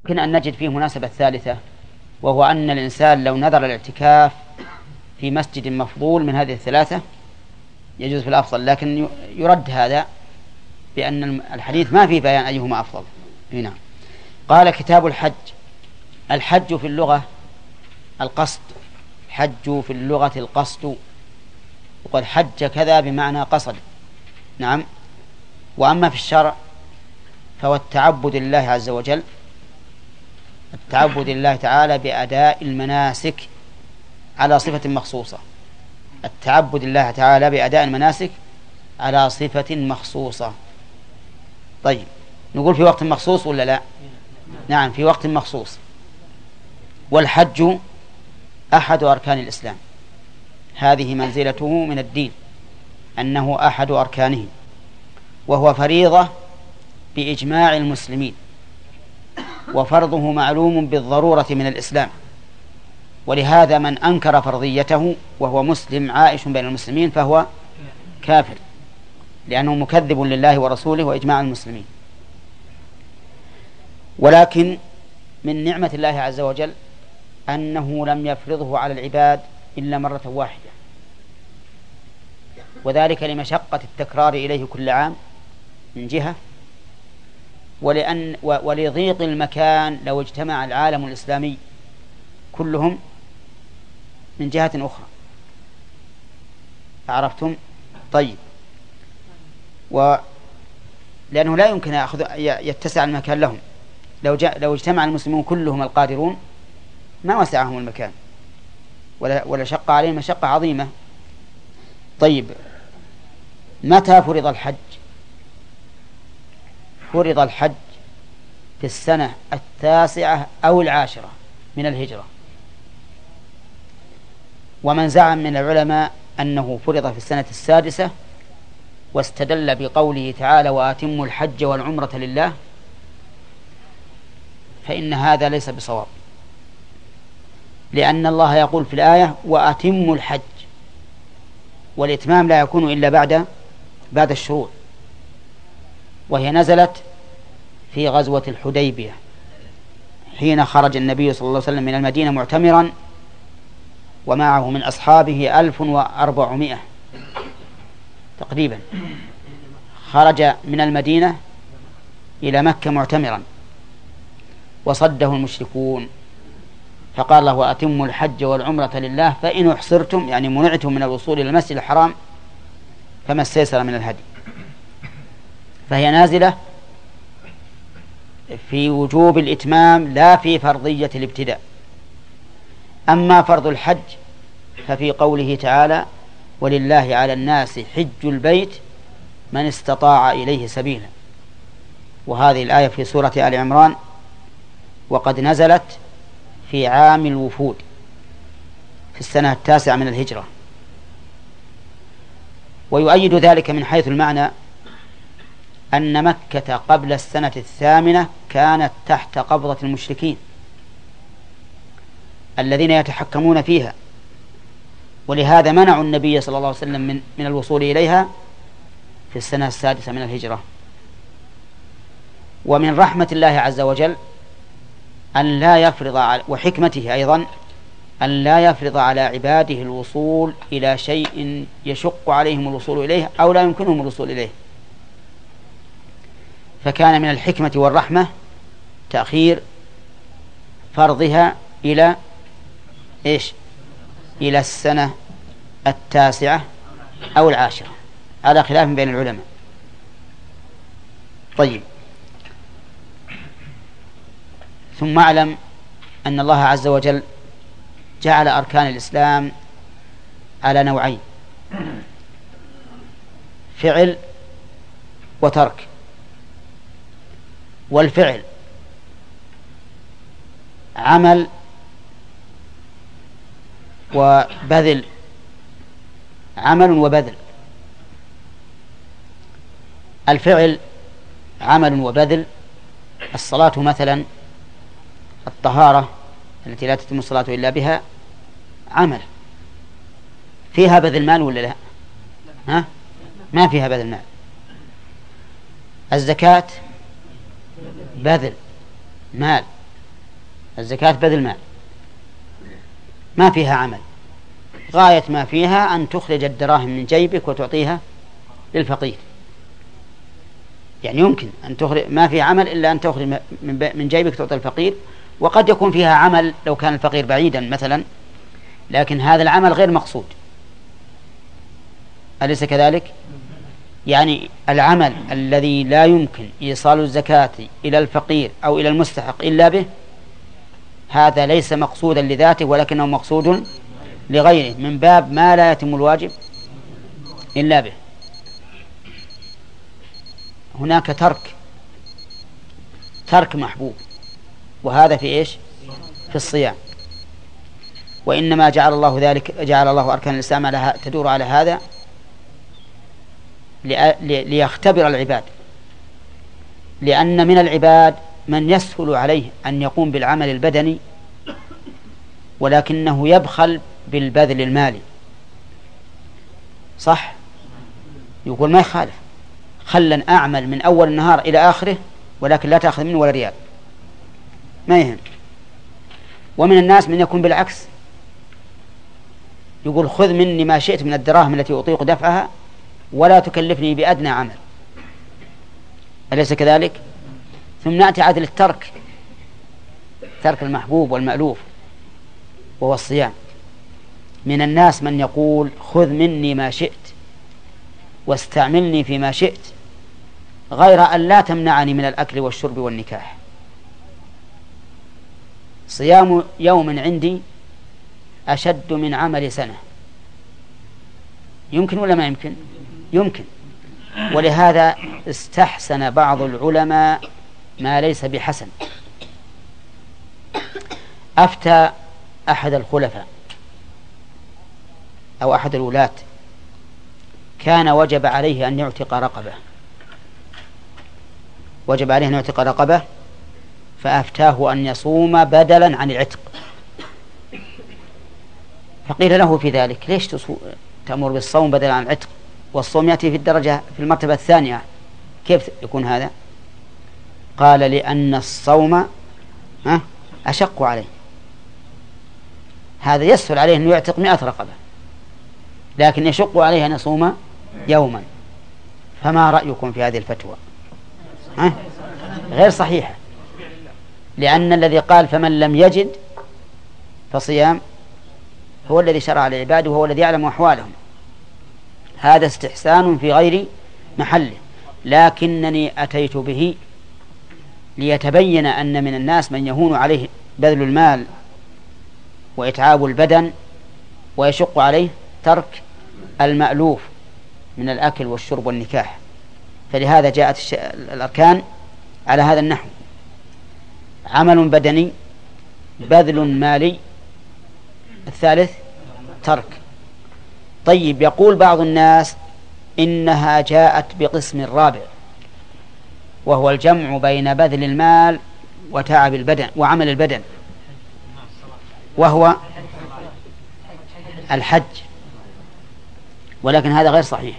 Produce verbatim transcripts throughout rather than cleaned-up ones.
يمكن أن نجد فيه مناسبة ثالثة، وهو أن الإنسان لو نذر الاعتكاف في مسجد مفضول من هذه الثلاثة يجوز في الأفضل، لكن يرد هذا بأن الحديث ما فيه بيان أيهما أفضل. هنا قال كتاب الحج. الحج في اللغة القصد، حج في اللغة القصد، وقد حج كذا بمعنى قصد. نعم. وأما في الشرع فهو التعبد لله عز وجل، التعبد لله تعالى بأداء المناسك على صفة مخصوصة، التعبد لله تعالى بأداء المناسك على صفة مخصوصة. طيب، نقول في وقت مخصوص ولا لا؟ نعم، في وقت مخصوص. والحج أحد أركان الإسلام، هذه منزلته من الدين، أنه أحد أركانه، وهو فريضة بإجماع المسلمين، وفرضه معلوم بالضرورة من الإسلام. ولهذا من أنكر فرضيته وهو مسلم عائش بين المسلمين فهو كافر، لأنه مكذب لله ورسوله وإجماع المسلمين. ولكن من نعمة الله عز وجل أنه لم يفرضه على العباد إلا مرة واحدة، وذلك لمشقة التكرار إليه كل عام من جهة، ولأن ولضيق المكان لو اجتمع العالم الإسلامي كلهم من جهة أخرى. عرفتم؟ طيب، ولأنه لا يمكن يأخذ يتسع المكان لهم، لو جاء لو اجتمع المسلمون كلهم القادرون ما وسعهم المكان، ولا ولا شق عليهم مشقة عظيمة. طيب، متى فرض الحج؟ فرض الحج في السنة التاسعة أو العاشرة من الهجرة. ومن زعم من العلماء أنه فرض في السنة السادسة واستدل بقوله تعالى وأتموا الحج والعمرة لله، فإن هذا ليس بصواب، لأن الله يقول في الآية وأتموا الحج، والإتمام لا يكون إلا بعد بعد الشروط، وهي نزلت في غزوة الحديبية حين خرج النبي صلى الله عليه وسلم من المدينة معتمرا ومعه من أصحابه ألف وأربعمائة تقريبا. خرج من المدينة إلى مكة معتمرا وصده المشركون، فقال له أتموا الحج والعمرة لله فإن أحصرتم، يعني منعتم من الوصول إلى المسجد الحرام، فما استيسر من الهدي. فهي نازلة في وجوب الإتمام لا في فرضية الابتداء. أما فرض الحج ففي قوله تعالى ولله على الناس حج البيت من استطاع إليه سبيلا، وهذه الآية في سورة آل عمران، وقد نزلت في عام الوفود في السنة التاسعة من الهجرة. ويؤيد ذلك من حيث المعنى أن مكة قبل السنة الثامنة كانت تحت قبضة المشركين الذين يتحكمون فيها، ولهذا منعوا النبي صلى الله عليه وسلم من, من الوصول إليها في السنة السادسة من الهجرة. ومن رحمة الله عز وجل أن لا يفرض، وحكمته أيضا أن لا يفرض على عباده الوصول إلى شيء يشق عليهم الوصول إليه أو لا يمكنهم الوصول إليه، فكان من الحكمة والرحمة تأخير فرضها إلى إيش؟ إلى السنة التاسعة أو العاشرة، على خلاف بين العلماء. طيب، ثم اعلم أن الله عز وجل جعل أركان الإسلام على نوعين: فعل وترك. والفعل عمل وبذل، عمل وبذل. الفعل عمل وبذل، الصلاة مثلا، الطهارة التي لا تتم الصلاة إلا بها عمل، فيها بذل مال ولا لا؟ ها؟ ما فيها بذل مال. الزكاة بذل مال، الزكاة بذل مال ما فيها عمل، غاية ما فيها أن تخرج الدراهم من جيبك وتعطيها للفقير. يعني يمكن أن تخرج، ما في عمل إلا أن تخرج من جيبك تعطي الفقير. وقد يكون فيها عمل لو كان الفقير بعيدا مثلا، لكن هذا العمل غير مقصود، أليس كذلك؟ يعني العمل الذي لا يمكن إيصال الزكاة إلى الفقير أو إلى المستحق إلا به، هذا ليس مقصودا لذاته ولكنه مقصود لغيره، من باب ما لا يتم الواجب إلا به. هناك ترك ترك محبوب، وهذا في إيش؟ في الصيام. وإنما جعل الله ذلك، جعل الله أركان الإسلام على تدور على هذا ليختبر العباد، لأن من العباد من يسهل عليه أن يقوم بالعمل البدني ولكنه يبخل بالبذل المالي، صح؟ يقول ما يخالف، خلنا أعمل من أول النهار إلى آخره ولكن لا تأخذ منه ولا ريال، ما يهم. ومن الناس من يكون بالعكس، يقول خذ مني ما شئت من الدراهم التي أطيق دفعها ولا تكلفني بأدنى عمل، أليس كذلك؟ ثم نأتي عدل الترك، ترك المحبوب والمألوف وهو الصيام. من الناس من يقول خذ مني ما شئت واستعملني فيما شئت غير أن لا تمنعني من الأكل والشرب والنكاح. صيام يوم عندي أشد من عمل سنة. يمكن ولا ما يمكن؟ يمكن. ولهذا استحسن بعض العلماء ما ليس بحسن. أفتى أحد الخلفاء أو أحد الولاة، كان وجب عليه أن يعتق رقبة، وجب عليه أن يعتق رقبة، فأفتاه أن يصوم بدلا عن العتق. فقيل له في ذلك ليش تأمر بالصوم بدلا عن العتق والصوم يأتي في الدرجة في المرتبة الثانية، كيف يكون هذا؟ قال لأن الصوم أشق عليه، هذا يسهل عليه أن يعتق مئة رقبة لكن يشق عليه أن يصوم يوما. فما رأيكم في هذه الفتوى؟ ها؟ غير صحيحة، لأن الذي قال فمن لم يجد فصيام هو الذي شرع لعباده وهو الذي يعلم أحوالهم. هذا استحسان في غير محله، لكنني أتيت به ليتبين أن من الناس من يهون عليه بذل المال وإتعاب البدن ويشق عليه ترك المألوف من الأكل والشرب والنكاح. فلهذا جاءت الأركان على هذا النحو: عمل بدني، بذل مالي، الثالث ترك. طيب، يقول بعض الناس إنها جاءت بقسم رابع وهو الجمع بين بذل المال وتعب البدن وعمل البدن، وهو الحج. ولكن هذا غير صحيح،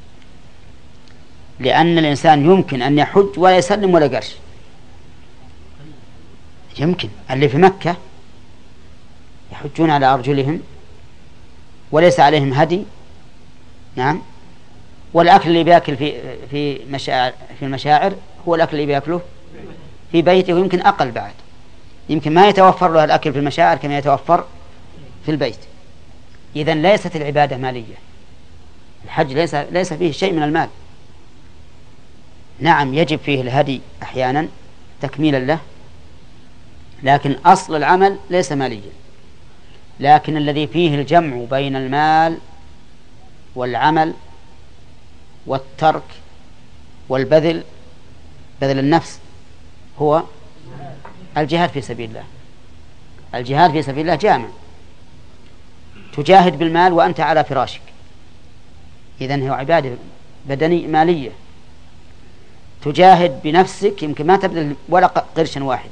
لأن الإنسان يمكن أن يحج ولا يسلم ولا قرش. يمكن اللي في مكة يحجون على أرجلهم وليس عليهم هدي، نعم، والأكل اللي بيأكل في في مشاعر في المشاعر هو الأكل اللي بيأكله في بيته، ويمكن أقل بعد، يمكن ما يتوفر له الأكل في المشاعر كما يتوفر في البيت. إذن ليست العبادة مالية، الحج ليس ليس فيه شيء من المال. نعم يجب فيه الهدي أحيانا تكميلا له، لكن أصل العمل ليس ماليا. لكن الذي فيه الجمع بين المال والعمل والترك والبذل، بذل النفس، هو الجهاد في سبيل الله. الجهاد في سبيل الله جامع، تجاهد بالمال وأنت على فراشك، إذن هو عبادة بدني مالية. تجاهد بنفسك، يمكن ما تبذل ولا قرشا واحدا،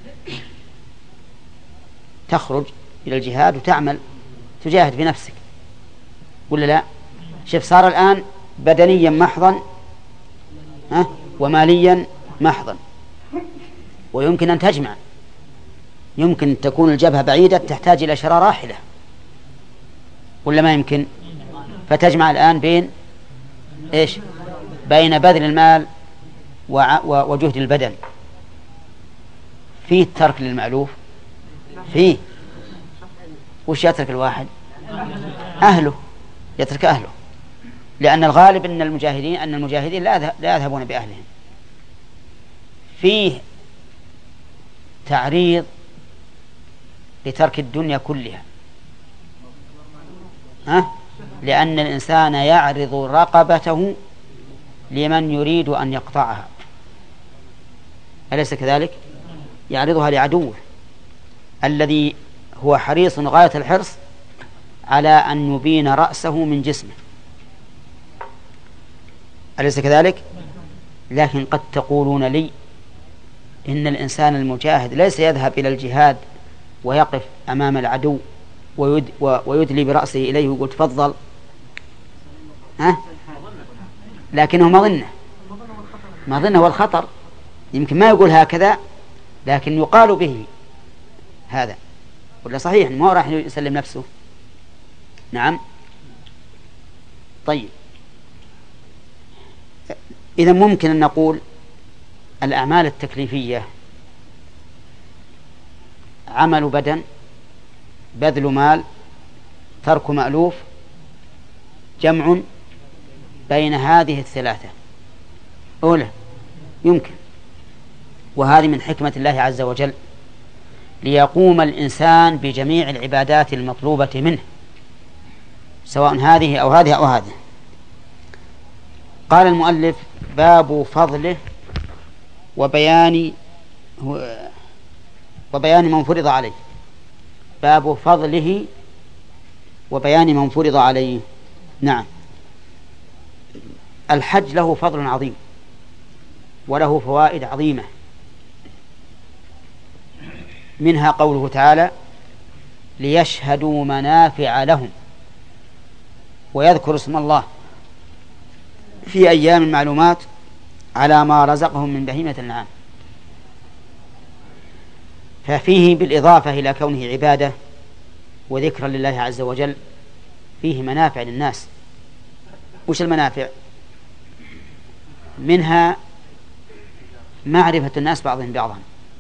تخرج إلى الجهاد وتعمل تجاهد بنفسك، ولا لا؟ شوف، صار الآن بدنيا محضا ها وماليا محضا، ويمكن أن تجمع يمكن تكون الجبهة بعيدة تحتاج إلى شراء راحلة، ولا ما يمكن؟ فتجمع الآن بين إيش؟ بين بذل المال وجهد البدن. فيه ترك للمألوف؟ فيه. وش يترك الواحد؟ أهله، يترك أهله، لأن الغالب أن المجاهدين أن المجاهدين لا يذهبون بأهلهم. فيه تعريض لترك الدنيا كلها، ها؟ لأن الإنسان يعرض رقبته لمن يريد أن يقطعها، أليس كذلك؟ يعرضها لعدوه الذي هو حريص غاية الحرص على أن يبين رأسه من جسمه، أليس كذلك؟ لكن قد تقولون لي إن الإنسان المجاهد ليس يذهب إلى الجهاد ويقف أمام العدو ويدلي برأسه إليه ويقول تفضل، ها؟ لكنه مظنة مظنة والخطر، يمكن ما يقول هكذا لكن يقال به هذا، ولا صحيح ما راح يسلم نفسه. نعم. طيب، إذا ممكن أن نقول الأعمال التكليفية عمل بدن، بذل مال، ترك مألوف، جمع بين هذه الثلاثة. أولى يمكن، وهذه من حكمة الله عز وجل ليقوم الإنسان بجميع العبادات المطلوبة منه سواء هذه أو هذه أو هذه. قال المؤلف: باب فضله وبيان وبيان من فرض عليه. باب فضله وبيان من فرض عليه. نعم، الحج له فضل عظيم وله فوائد عظيمة، منها قوله تعالى: ليشهدوا منافع لهم ويذكروا اسم الله في أيام معلومات على ما رزقهم من بهيمة الأنعام. ففيه بالإضافة إلى كونه عبادة وذكرا لله عز وجل فيه منافع للناس. وش المنافع؟ منها معرفة الناس بعضهم بعضا،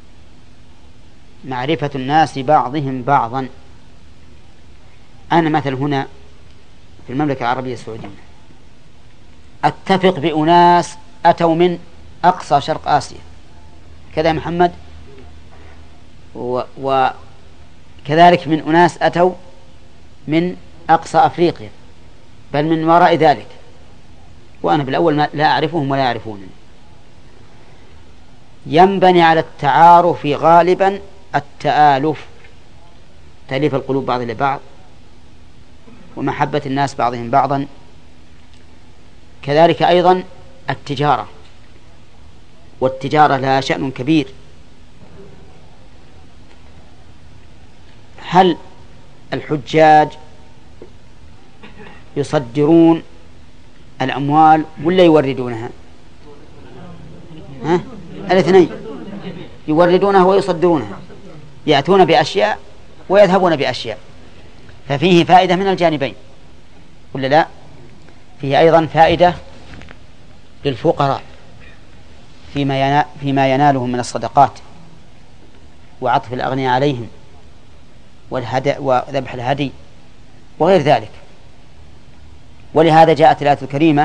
معرفة الناس بعضهم بعضا. أنا مثل هنا في المملكة العربية السعودية أتفق بأناس أتوا من أقصى شرق آسيا، كذا يا محمد، وكذلك من أناس أتوا من أقصى أفريقيا، بل من وراء ذلك، وأنا بالأول لا أعرفهم ولا يعرفونني. ينبني على التعارف غالبا التآلف، تأليف القلوب بعض لبعض ومحبة الناس بعضهم بعضا. كذلك أيضا التجارة، والتجارة لها شأن كبير. هل الحجاج يصدرون الأموال ولا يوردونها؟ ها؟ الاثنين، يوردونها ويصدرونها، يأتون بأشياء ويذهبون بأشياء، ففيه فائدة من الجانبين ولا لا؟ فيه أيضا فائدة للفقراء فيما فيما ينالهم من الصدقات وعطف الأغنياء عليهم والهدى وذبح الهدي وغير ذلك. ولهذا جاءت الآية الكريمة: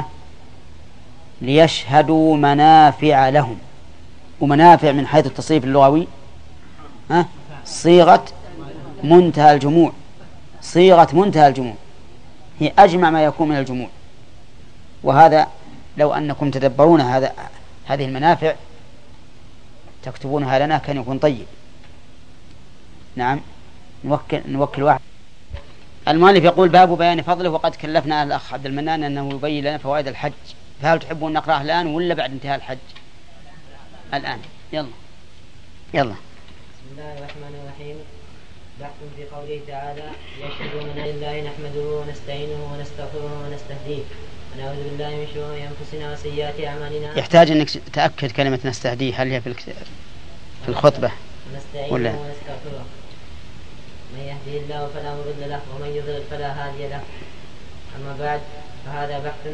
ليشهدوا منافع لهم. ومنافع من حيث التصريف اللغوي ها؟ صيغة منتهى الجموع، صيغة منتهى الجموع، هي أجمع ما يكون من الجموع. وهذا لو أنكم تدبرون هذا هذه المنافع تكتبونها لنا كان يكون طيب. نعم، نوكل نوكل واحد. المؤلف يقول: باب بيان فضله. وقد كلفنا الأخ عبد المنان أنه يبين لنا فوائد الحج، فهل تحبون نقرأه الآن ولا بعد انتهاء الحج؟ الآن. يلا يلا. بسم الله الرحمن الرحيم. بحث في قوله تعالى: يشهدون أن لله نحمده ونستعينه ونستغفره ونستهديه ونعوذ بالله من شرور أنفسنا وسيئات أعمالنا. يحتاج أنك تأكد كلمة نستهديه، هل هي في في الخطبة؟ ونستعينه ولا ونستغفره من يهده الله فلا مضل له ومن يضلل فلا هادي له. أما بعد فهذا بحث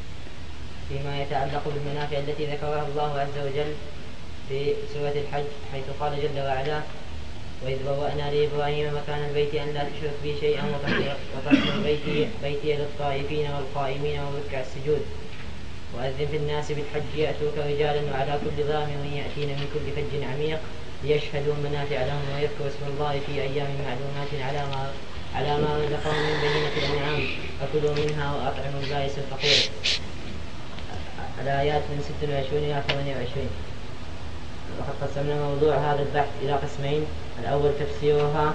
فيما يتعلق بالمنافع التي ذكرها الله عز وجل في سورة الحج، حيث قال جل وعلا: وإذ بوأنا لإبراهيم مكان البيت أن لا تشرك بي شيئا وطهر بيتي, بيتي للطائفين والقائمين والركع السجود وأذن في الناس بالحج يأتوك رجالا وعلى كل ضامر يأتين من كل فج عميق ليشهدوا منافع لهم ويذكروا اسم الله في أيام معلومات على ما على ما رزقهم من بهيمة الأنعام فكلوا منها وأطعموا البائس الفقير. الآيات من ست وعشرين إلى ثمانية وعشرين. وقد قسمنا موضوع هذا البحث إلى قسمين: الأول تفسيرها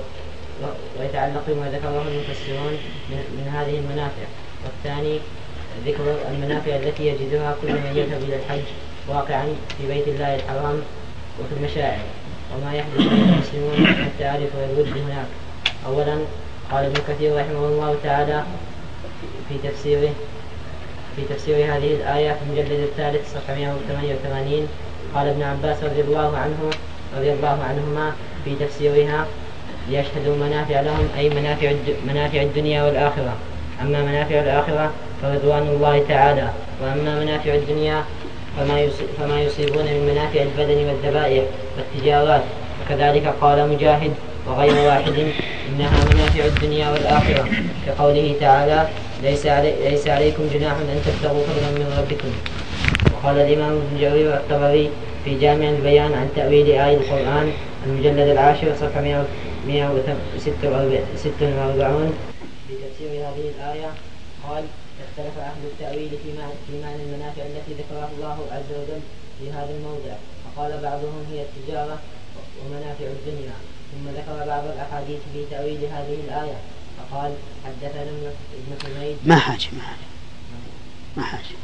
ويتعلق بما ذكره المفسرون من هذه المنافع، والثاني ذكر المنافع التي يجدها كل من يذهب إلى الحج واقعا في بيت الله الحرام وفي المشاعر، وما يحدث بين المسلمون من التعارف والود هناك. أولا قال ابن كثير رحمه الله تعالى في تفسيره في تفسير هذه الآية في المجلد الثالث صفحة مئة وثمانية وثمانين: قال ابن عباس رضي الله عنه رضي الله عنهما في تفسيرها: ليشهدوا منافع لهم، أي منافع منافع الدنيا والآخرة. أما منافع الآخرة فرضوان الله تعالى، وأما منافع الدنيا فما فما يصيبون من منافع البدن والذبائح والتجارات. وكذلك قال مجاهد وغير واحد: إنها منافع الدنيا والآخرة، كقوله تعالى: ليس, علي ليس عليكم جناح أن تبتغوا فضلا من ربكم. وقال الإمام ابن جرير الطبري في جامع البيان عن تأويل آية القرآن المجلد العاشر صفحة مئة وستة وأربعين في تفسير هذه الآية قال: اختلف أهل التأويل في معنى المنافع التي ذكرها الله عز وجل في هذا الموضع، فقال بعضهم هي التجارة ومنافع الدنيا، ثم ذكر بعض الأحاديث في تأويل هذه الآية فقال: حدثنا ابن حميد. ما حاجة ما حاجة ما حاجة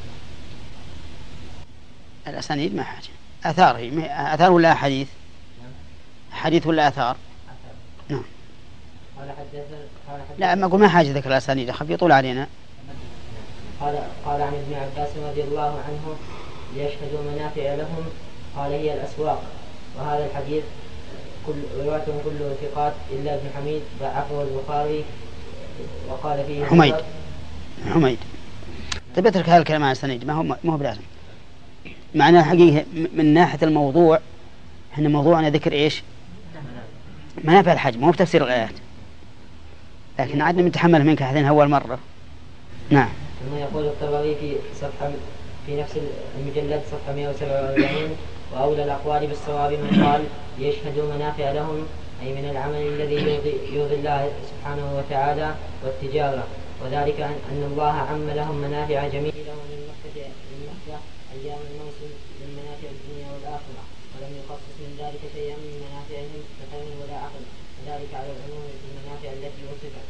الأسانيد ما حاجة. أثار أثار ولا حديث؟ حديث ولا أثار؟ نعم. قال حدثنا لا ما أقول ما حاجة ذكر الأسانيد أخف يطول علينا. قال قال عن ابن عباس رضي الله عنه: ليشهدوا منافع لهم، قال هي الأسواق. وهذا الحديث كل رواته كله ثقات إلا ابن حميد ضعفه البخاري وقال فيه حميد حميد طيب اترك هذا الكلام عن السند، ما هو ما هو بلازم. معنى الحقيقة من ناحية الموضوع احنا موضوعنا ذكر ايش؟ منافع الحج، مو بتفسير الآيات، لكن عدنا نتحمل منك هذين أول مرة. نعم. ثم يقول الطبري في صفحة في نفس المجلد صفحة مئة وسبعة وأربعين: وأولى الأقوال بالصواب من قال: ليشهدوا منافع لهم، أي من العمل الذي يرضي الله سبحانه وتعالى والتجارة، وذلك أن الله عم لهم منافع جميلة من مكة من مكة أيام الموسم من منافع الدنيا والآخرة، ولم يخصص من ذلك شيئا من منافعهم بخير ولا عقل، وذلك على العموم في المنافع التي وصفت.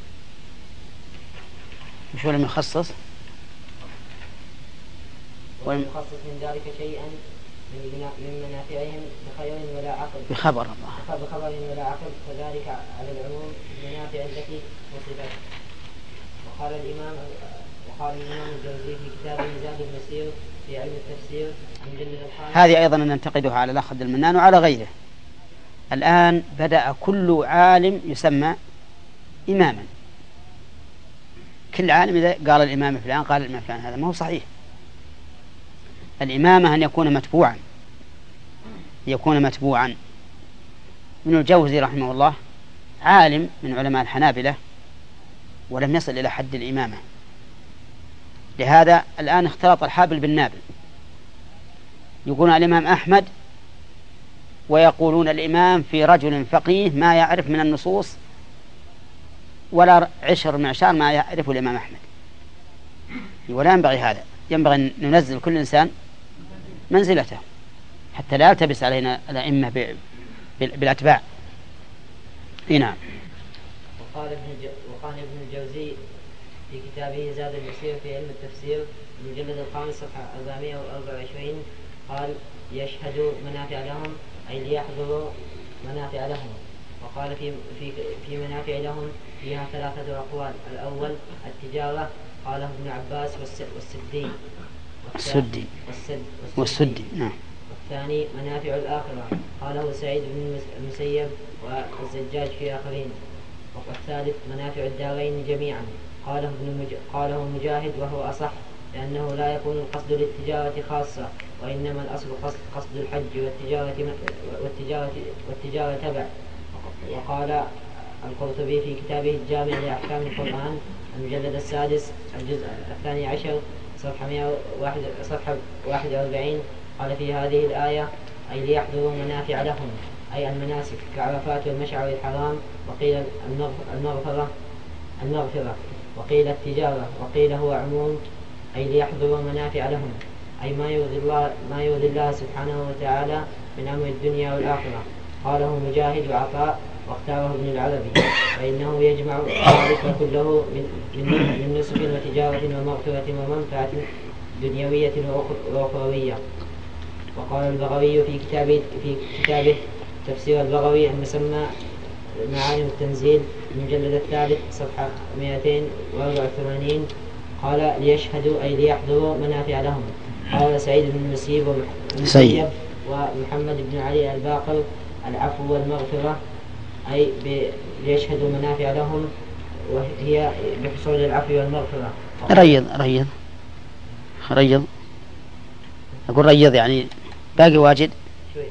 مش ولم يخصص ولم يخصص من ذلك شيئا من منافعهم بخير ولا عقل بخبر الله بخبر ولا عقل، وذلك على العموم المنافع التي وصفت. وقال الإمام وقال الإمام الجوزي في كتابه زاد المسير في علم التفسير المجلد الخامس. هذه أيضا ننتقدها على الأخ عبد المنان وعلى غيره. الآن بدأ كل عالم يسمى إماما، كل عالم إذا قال الإمام فلان قال الإمام فلان، هذا ما هو صحيح. الإمامة أن يكون متبوعا يكون متبوعا ابن الجوزي رحمه الله عالم من علماء الحنابلة ولم يصل إلى حد الإمامة، لهذا الآن اختلط الحابل بالنابل. يقولون الإمام أحمد ويقولون الإمام في رجل فقيه ما يعرف من النصوص ولا عشر معشار ما يعرفه الإمام أحمد، ولا ينبغي هذا. ينبغي أن ننزل كل إنسان منزلته حتى لا يلتبس علينا الأئمة بالأتباع. نعم. وقال ابن وقال ابن الجوزي في كتابه زاد المسير في علم التفسير المجلد الخامس صفحة أربعمائة وأربعة وعشرين قال: يشهدوا منافع لهم، أي ليحضروا منافع لهم. وقال في في في منافع لهم فيها ثلاثة أقوال: الأول التجارة، قاله ابن عباس والسدي والسدي والسدي نعم. الثاني منافع الآخرة قاله سعيد بن المسيب والزجاج في آخرين. والثالث منافع الدارين جميعا قاله, ابن مج... قاله مجاهد وهو أصح، لأنه لا يكون القصد للتجارة خاصة، وإنما الأصل قصد, قصد الحج والتجارة, والتجارة, والتجارة تبع. وقال القرطبي في كتابه الجامع لأحكام القرآن المجلد السادس الجزء الثاني عشر صفحة واحد وأربعين قال في هذه الآية أي ليحضروا منافع لهم، أي المناسك كعرفات والمشعر الحرام، وقيل المغفرة المغفرة وقيل التجارة، وقيل هو عموم أي ليحضروا منافع لهم، أي ما يرضي الله, ما يرضي الله سبحانه وتعالى من أمر الدنيا والآخرة. قاله مجاهد وعطاء واختاره ابن العربي، فإنه يجمع ذلك كله من, من, من نسك وتجارة ومغفرة ومنفعة دنيوية وأخروية. وقال البغوي في كتابه, في كتابه تفسير البغوي المسمى معالم التنزيل المجلد الثالث صفحة مئتين وأربعة وثمانين قال ليشهدوا أي ليحضروا منافع لهم. قال سعيد بن المسيب ومسيب ومحمد بن علي الباقر العفو والمغفرة أي ليشهدوا منافع لهم، وهي بحصول العفو والمغفرة. ريض ريض ريض أقول ريض يعني باقي واجد شوي.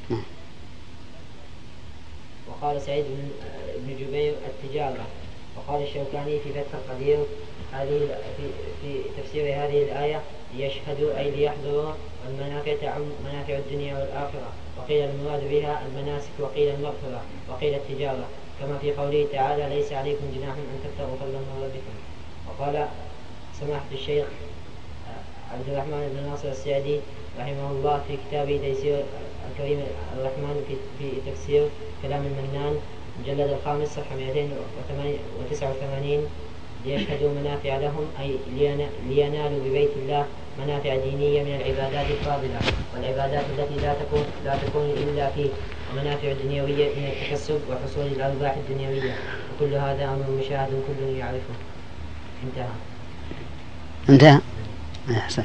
وقال سعيد بن جبير التجارة. وقال الشوكاني في فتح القدير هذه في, في تفسير هذه الآية ليشهدوا أي ليحضروا المنافع تعم منافع الدنيا والآخرة، وقيل المراد بها المناسك، وقيل المغفرة، وقيل التجارة، كما في قوله تعالى ليس عليكم جناح أن تبتغوا فضلا من ربكم. وقال سماحة الشيخ عبد الرحمن بن ناصر السعدي رحمه الله في كتابه تيسير الكريم الرحمن في, في تفسير كلام المنان مجلد الخامس صفحة مئتين وتسعة وثمانين ليشهدوا منافع لهم أي لينالوا ببيت الله منافع دينية من العبادات الفاضلة والعبادات التي لا تكون, لا تكون إلا فيه، ومنافع دنيوية من التكسب وحصول الأرباح الدنيوية، وكل هذا أمر مشاهد كل يعرفه. انتهى انتهى أحسن.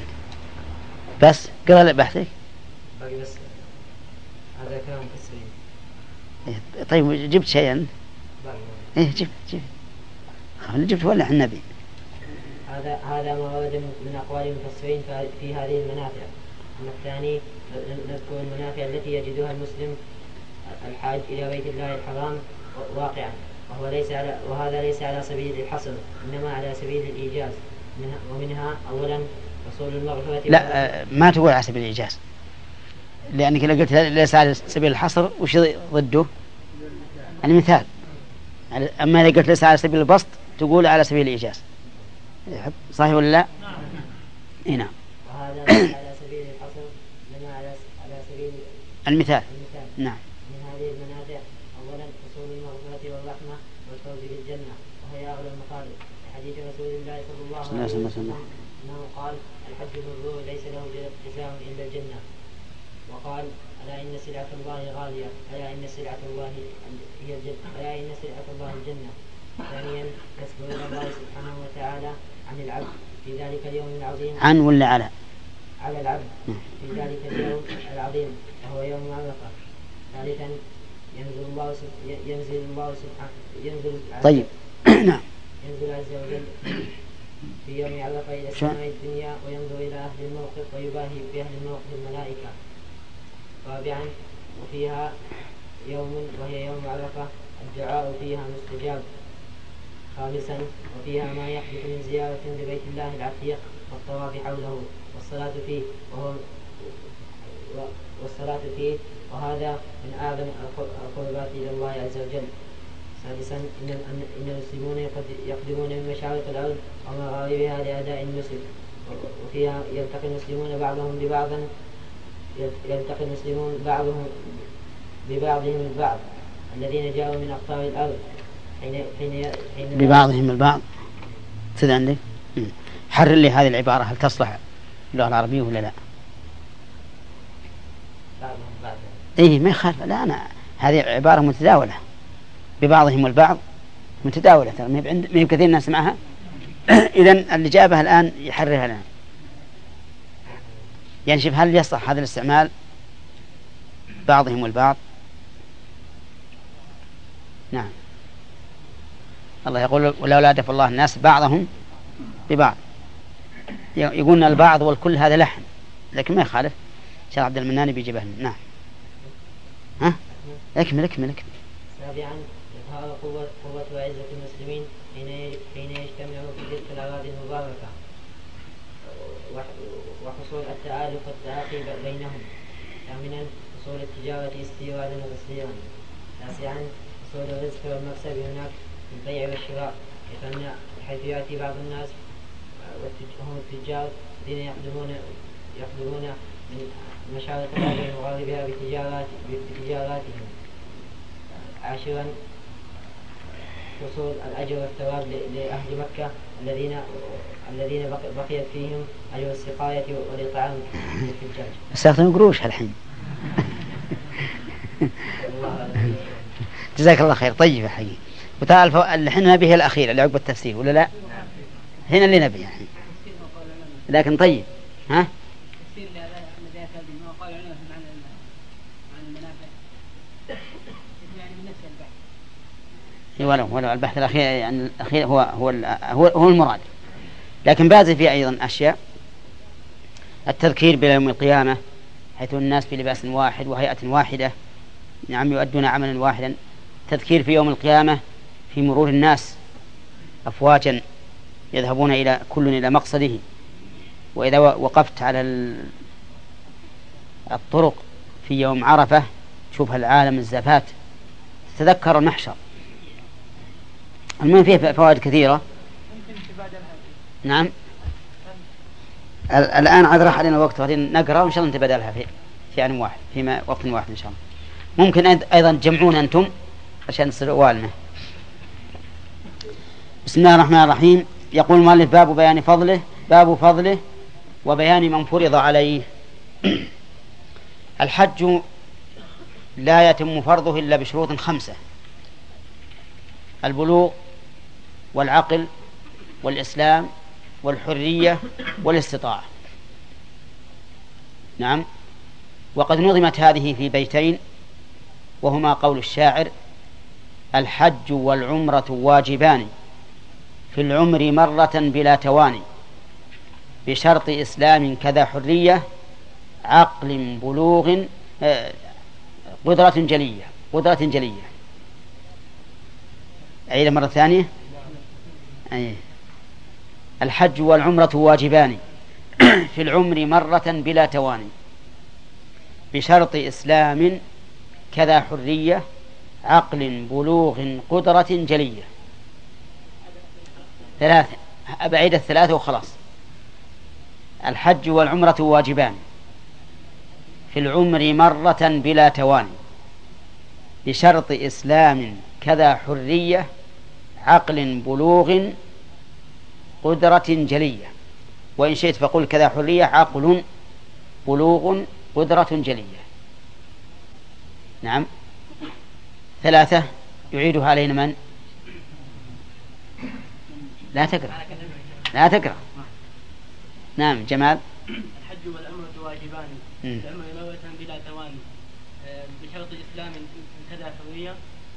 بس قرأ لي بحثك باقي بس هذا كلام كسرين. طيب جبت شيئا؟ ايه جبت جبت خلنا جبت ولا النبي. هذا هذا ما ورد من أقوال المفسرين في هذه المنافع. أما الثاني نذكر المنافع التي يجدها المسلم الحاج إلى بيت الله الحرام واقعا، وهو ليس على وهذا ليس على سبيل الحصر، إنما على سبيل الإيجاز. منها ومنها أولا وصول المغفرة. لا ما تقول على سبيل الإيجاز، لأنك لو قلت ليس على سبيل الحصر وش ضده؟ المثال. أما إذا قلت ليس على سبيل البسط تقول على سبيل الإيجاز. صحيح ولا لا؟ إيه نعم. وهذا ليس على سبيل الحصر إنما على على سبيل المثال. المثال. نعم. من هذه المنافع أولا حصول المغفرة والرحمة والفوز بالجنة، وهي أغلى المطالب، حديث رسول الله صلى الله عليه وسلم أنه قال الحج المبرور ليس له جزاء إلا الجنة. وقال ألا إن سلعة الله غالية، ألا إن سلعة الله هي الجنة، ألا إن سلعة الله الجنة. ثانيا يسبر الله سبحانه وتعالى عن العبد في ذلك اليوم العظيم. عن ولا على؟ على العبد في ذلك اليوم العظيم وهو يوم عرفة. ثالثا ينزل الله ينزل الله سبحانه ينزل طيب نعم ينزل عز وجل في يوم عرفة إلى السماء الدنيا وينظر إلى أهل الموقف ويباهي بأهل الموقف الملائكة. رابعا وفيها يوم وهي يوم عرفة الدعاء فيها مستجاب. خامسا وفيها ما يحدث من زيارة لبيت الله العتيق والطواف حوله والصلاة فيه وهو والصلاة فيه وهذا من أعظم القربات إلى الله عز وجل. سادسا إن إن المسلمون يقدمون من مشارق الأرض ومغاربها لأداء النسك، وفيها يلتقي المسلمون بعضهم ببعض يلتقي المسلمون بعضهم ببعضهم البعض الذين جاءوا من أقطار الأرض حين حين حين ببعضهم البعض. تدري عندك حرر لي هذه العبارة، هل تصلح اللغة العربية ولا لا؟ إيه ما يخالف. لا أنا هذه عبارة متداولة، ببعضهم البعض متداولة، ترى ما هي كثير الناس معها. إذن الإجابة الآن يحررها لنا، يعني شوف هل يصح هذا الاستعمال بعضهم البعض. نعم، الله يقول ولولا دفع الله الناس بعضهم ببعض. يقولون البعض والكل هذا لحن، لكن ما يخالف. شيخ عبد المنان بيجيبه لنا. نعم. ها اكمل اكمل اكمل. سابعا إظهار قوة قوة وعزة المسلمين حين حين يجتمعوا في تلك الأراضي المباركة، وحصول التآلف والتعاقي بينهم. ثامنا حصول التجارة استيرادا وتسعيرا. تاسعا حصول الرزق والمكسب هناك في البيع والشراء، حيث يأتي بعض الناس وهم التجار الذين يقدمون يقدمون من مشارق الأرض ومغاربها بتجارات بتجاراتهم. عاشرا حصول الأجر والثواب لأهل مكة الذين الذين بقيت فيهم أجر السقاية والإطعام للحجاج. استخدم قروش الحين. جزاك الله خير. طيب يا حقيقي. وتعال الحين نبيه الأخير اللي عقب التفسير ولا لا؟ هنا اللي نبيه الحين. لكن طيب ها؟ ولو ولو البحث الأخير يعني الأخير هو هو هو, هو المراد. لكن بازي فيه أيضا أشياء. التذكير بيوم القيامة، حيث الناس في لباس واحد وهيئة واحدة، نعم، يؤدون عملا واحدا. تذكير في يوم القيامة في مرور الناس أفواجا يذهبون إلى كل إلى مقصده. وإذا وقفت على الطرق في يوم عرفة شوف العالم الزفات، تذكر المحشر. المهم فيه فوائد كثيرة. نعم. الآن عاد راح علينا وقت غادين نقرأ وإن شاء الله نتبادلها في في آن واحد في وقت واحد إن شاء الله. ممكن أيضا تجمعون أنتم عشان تصير والنا. بسم الله الرحمن الرحيم. يقول المؤلف باب بيان فضله باب فضله وبيان من فرض عليه. الحج لا يتم فرضه إلا بشروط خمسة: البلوغ والعقل والإسلام والحرية والاستطاعة. نعم. وقد نظمت هذه في بيتين، وهما قول الشاعر: الحج والعمرة واجبان في العمر مرة بلا تواني، بشرط إسلام كذا حرية عقل بلوغ قدرة جلية قدرة جلية. أعيد مرة ثانية. أيه. الحج والعمرة واجبان في العمر مرة بلا تواني، بشرط إسلام كذا حرية عقل بلوغ قدرة جلية. ثلاثة. أبعد الثلاثة وخلاص. الحج والعمرة واجبان في العمر مرة بلا تواني، بشرط إسلام كذا حرية عقل بلوغ قدرة جلية. وإن شئت فقل كذا حرية عقل بلوغ قدرة جلية. نعم. ثلاثة يعيدها علينا من؟ لا تقرأ لا تقرأ. نعم جمال. الحج والعمرة واجبان في العمر مرة بلا تواني، بشرط الإسلام كذا حرية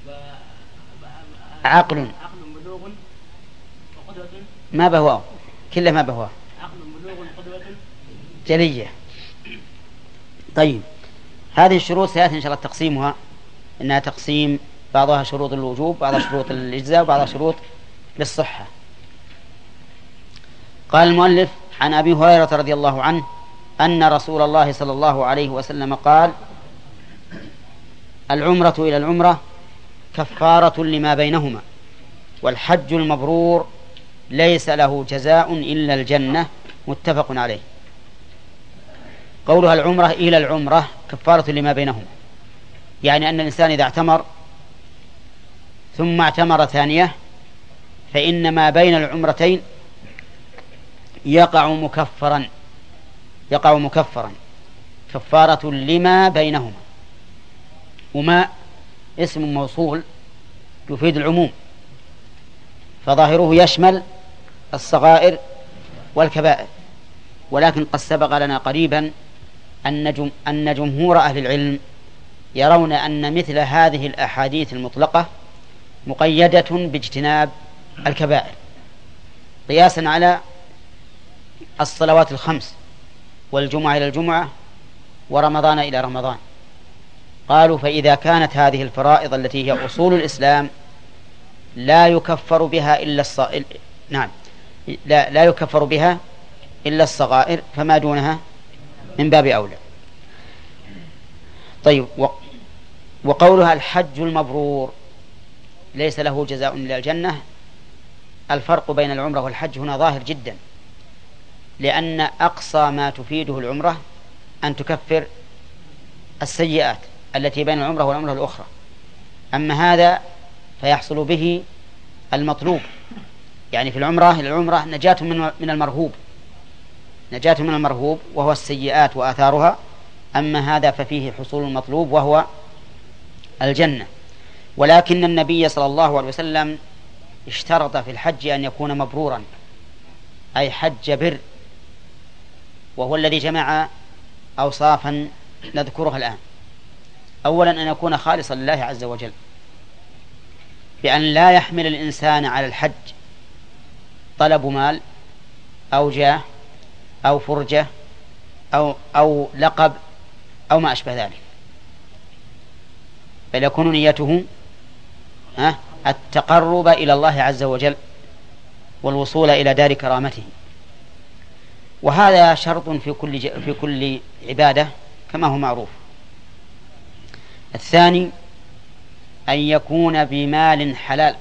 عقل عقل بلوغ وقدرة. ما بهواه كله ما بهواه. عقل بلوغ قدرة جلية. طيب هذه الشروط سيأتي إن شاء الله تقسيمها، إنها تقسيم بعضها شروط الوجوب، بعضها شروط الإجزاء، وبعضها شروط للصحة. قال المؤلف: عن أبي هريرة رضي الله عنه أن رسول الله صلى الله عليه وسلم قال: العمرة إلى العمرة كفارة لما بينهما، والحج المبرور ليس له جزاء إلا الجنة. متفق عليه. قولها العمرة إلى العمرة كفارة لما بينهما، يعني أن الإنسان إذا اعتمر ثم اعتمر ثانية فإن ما بين العمرتين يقع مكفرا يقع مكفرا كفارة لما بينهما. وما اسم موصول يفيد العموم، فظاهره يشمل الصغائر والكبائر، ولكن قد سبق لنا قريبا أن أن جمهور أهل العلم يرون أن مثل هذه الأحاديث المطلقة مقيدة باجتناب الكبائر، قياسا على الصلوات الخمس والجمعة إلى الجمعة ورمضان إلى رمضان. قالوا فإذا كانت هذه الفرائض التي هي أصول الإسلام لا يكفر بها إلا الص... نعم لا, لا يكفر بها إلا الصغائر، فما دونها من باب أولى. طيب، وقولها الحج المبرور ليس له جزاء إلا الجنة، الفرق بين العمرة والحج هنا ظاهر جدا، لأن أقصى ما تفيده العمرة أن تكفر السيئات التي بين العمرة والعمرة الأخرى، أما هذا فيحصل به المطلوب، يعني في العمرة العمرة نجاة من المرهوب نجاة من المرهوب وهو السيئات وآثارها، أما هذا ففيه حصول المطلوب وهو الجنة. ولكن النبي صلى الله عليه وسلم اشترط في الحج أن يكون مبرورا، أي حج بر، وهو الذي جمع أوصافا نذكرها الآن. أولا أن يكون خالصا لله عز وجل، بأن لا يحمل الإنسان على الحج طلب مال أو جاه أو فرجة أو, أو لقب أو ما أشبه ذلك، بل يكون نيته التقرب إلى الله عز وجل والوصول إلى دار كرامته، وهذا شرط في كل في كل عبادة كما هو معروف. الثاني أن يكون بمال حلال،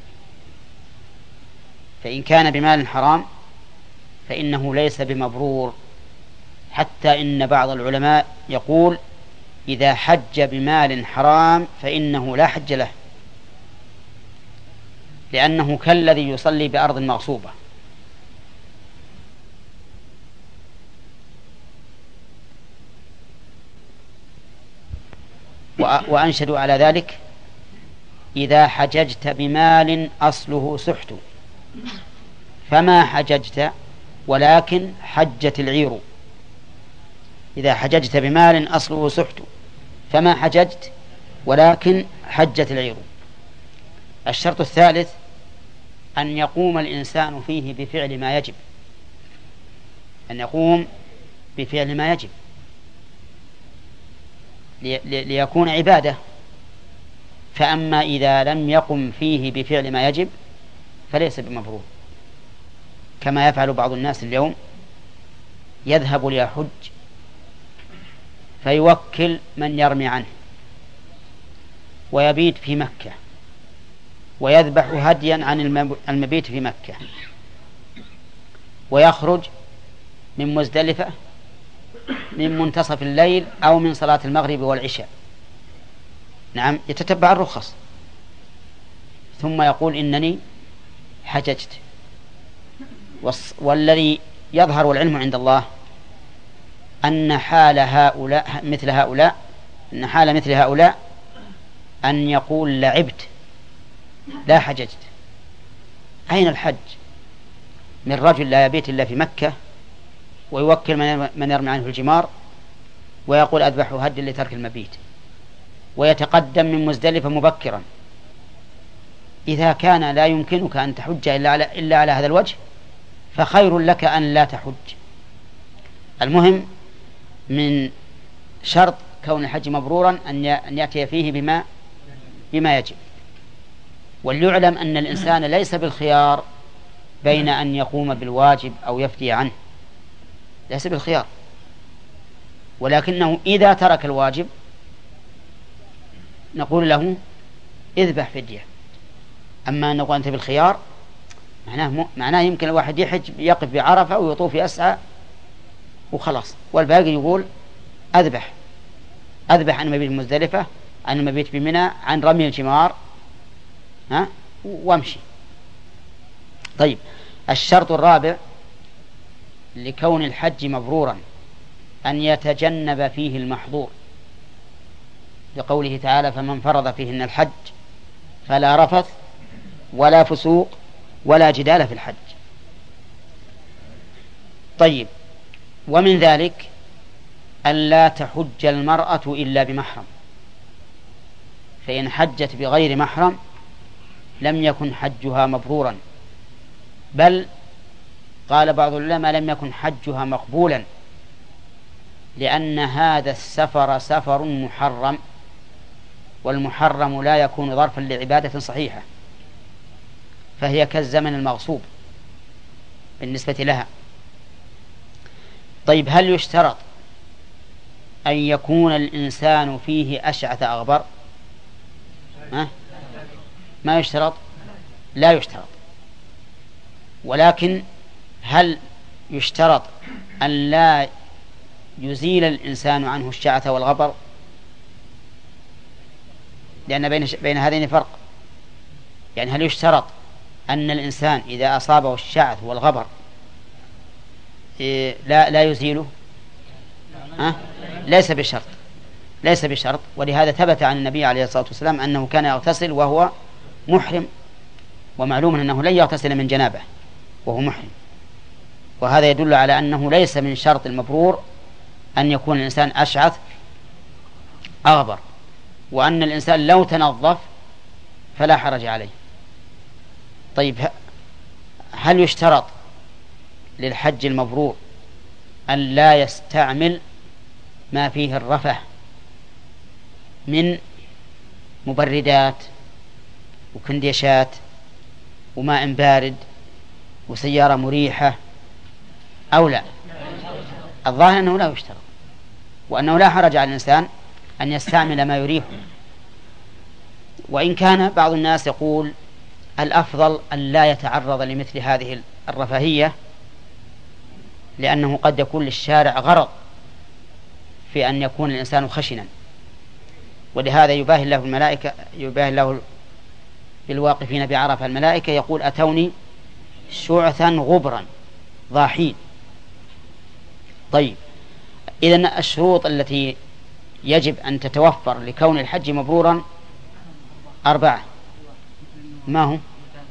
فإن كان بمال حرام فإنه ليس بمبرور، حتى إن بعض العلماء يقول إذا حج بمال حرام فإنه لا حج له، لأنه كالذي يصلي بأرض مغصوبة. وأنشدوا على ذلك إذا حججت بمال أصله سحت فما حججت ولكن حجت العير. إذا حججت بمال أصله سحت فما حججت ولكن حجت العير. الشرط الثالث أن يقوم الإنسان فيه بفعل ما يجب، أن يقوم بفعل ما يجب ليكون عبادة. فأما إذا لم يقم فيه بفعل ما يجب فليس بمبرور، كما يفعل بعض الناس اليوم، يذهب ليحج فيوكل من يرمي عنه ويبيت في مكة ويذبح هديا عن المبيت في مكة، ويخرج من مزدلفة من منتصف الليل أو من صلاة المغرب والعشاء، نعم، يتتبع الرخص، ثم يقول إنني حججت. والذي يظهر العلم عند الله أن حال هؤلاء مثل هؤلاء أن حال مثل هؤلاء أن يقول لعبت لا حججت. أين الحج من رجل لا يبيت إلا في مكة ويوكل من يرمي عنه الجمار ويقول أذبح هدي لترك المبيت ويتقدم من مزدلفة مبكرا؟ إذا كان لا يمكنك أن تحج إلا على, إلا على هذا الوجه فخير لك أن لا تحج. المهم من شرط كون الحج مبرورا أن يأتي فيه بما بما يجب. وليعلم أن الإنسان ليس بالخيار بين أن يقوم بالواجب أو يفتي عنه، ليس بالخيار، ولكنه إذا ترك الواجب نقول له اذبح فدية. أما أن نقول أنت بالخيار معناه, معناه يمكن الواحد يحج يقف بعرفة ويطوف يسعى وخلاص، والباقي يقول أذبح أذبح عن مبيت مزدلفة، عن مبيت بمنى، عن رمي الجمار، ها، وامشي. طيب، الشرط الرابع لكون الحج مبرورا أن يتجنب فيه المحظور، لقوله تعالى فمن فرض فيهن الحج فلا رفث ولا فسوق ولا جدال في الحج. طيب، ومن ذلك أن لا تحج المرأة إلا بمحرم، فإن حجت بغير محرم لم يكن حجها مبرورا، بل قال بعض العلماء لم يكن حجها مقبولا، لأن هذا السفر سفر محرم، والمحرم لا يكون ظرفا لعبادة صحيحة، فهي كالزمن المغصوب بالنسبة لها. طيب، هل يشترط أن يكون الإنسان فيه أشعث أغبر؟ أه؟ ما يشترط، لا يشترط. ولكن هل يشترط أن لا يزيل الإنسان عنه الشعث والغبر؟ لأن بين بين هذين فرق. يعني هل يشترط أن الإنسان إذا أصابه الشعث والغبر إيه لا لا يزيله؟ أه؟ ليس بشرط، ليس بشرط. ولهذا ثبت عن النبي عليه الصلاة والسلام أنه كان يغتسل وهو محرم، ومعلوم أنه لن يغتسل من جنابه وهو محرم، وهذا يدل على أنه ليس من شرط المبرور أن يكون الإنسان أشعث أغبر، وأن الإنسان لو تنظف فلا حرج عليه. طيب، هل يشترط للحج المبرور أن لا يستعمل ما فيه الرفه من مبردات وكنديشات وماء بارد وسيارة مريحة أو لا؟ الظاهر أنه لا يشترط، وأنه لا حرج على الإنسان أن يستعمل ما يريحه. وإن كان بعض الناس يقول الأفضل أن لا يتعرض لمثل هذه الرفاهية، لأنه قد يكون للشارع غرض في أن يكون الإنسان خشنا، ولهذا يباهي الله الملائكة، يباهي الله بالواقفين بعرفة الملائكة يقول أتوني شعثا غبرا ضاحين. طيب، إذن الشروط التي يجب أن تتوفر لكون الحج مبرورا أربعة. ما هم؟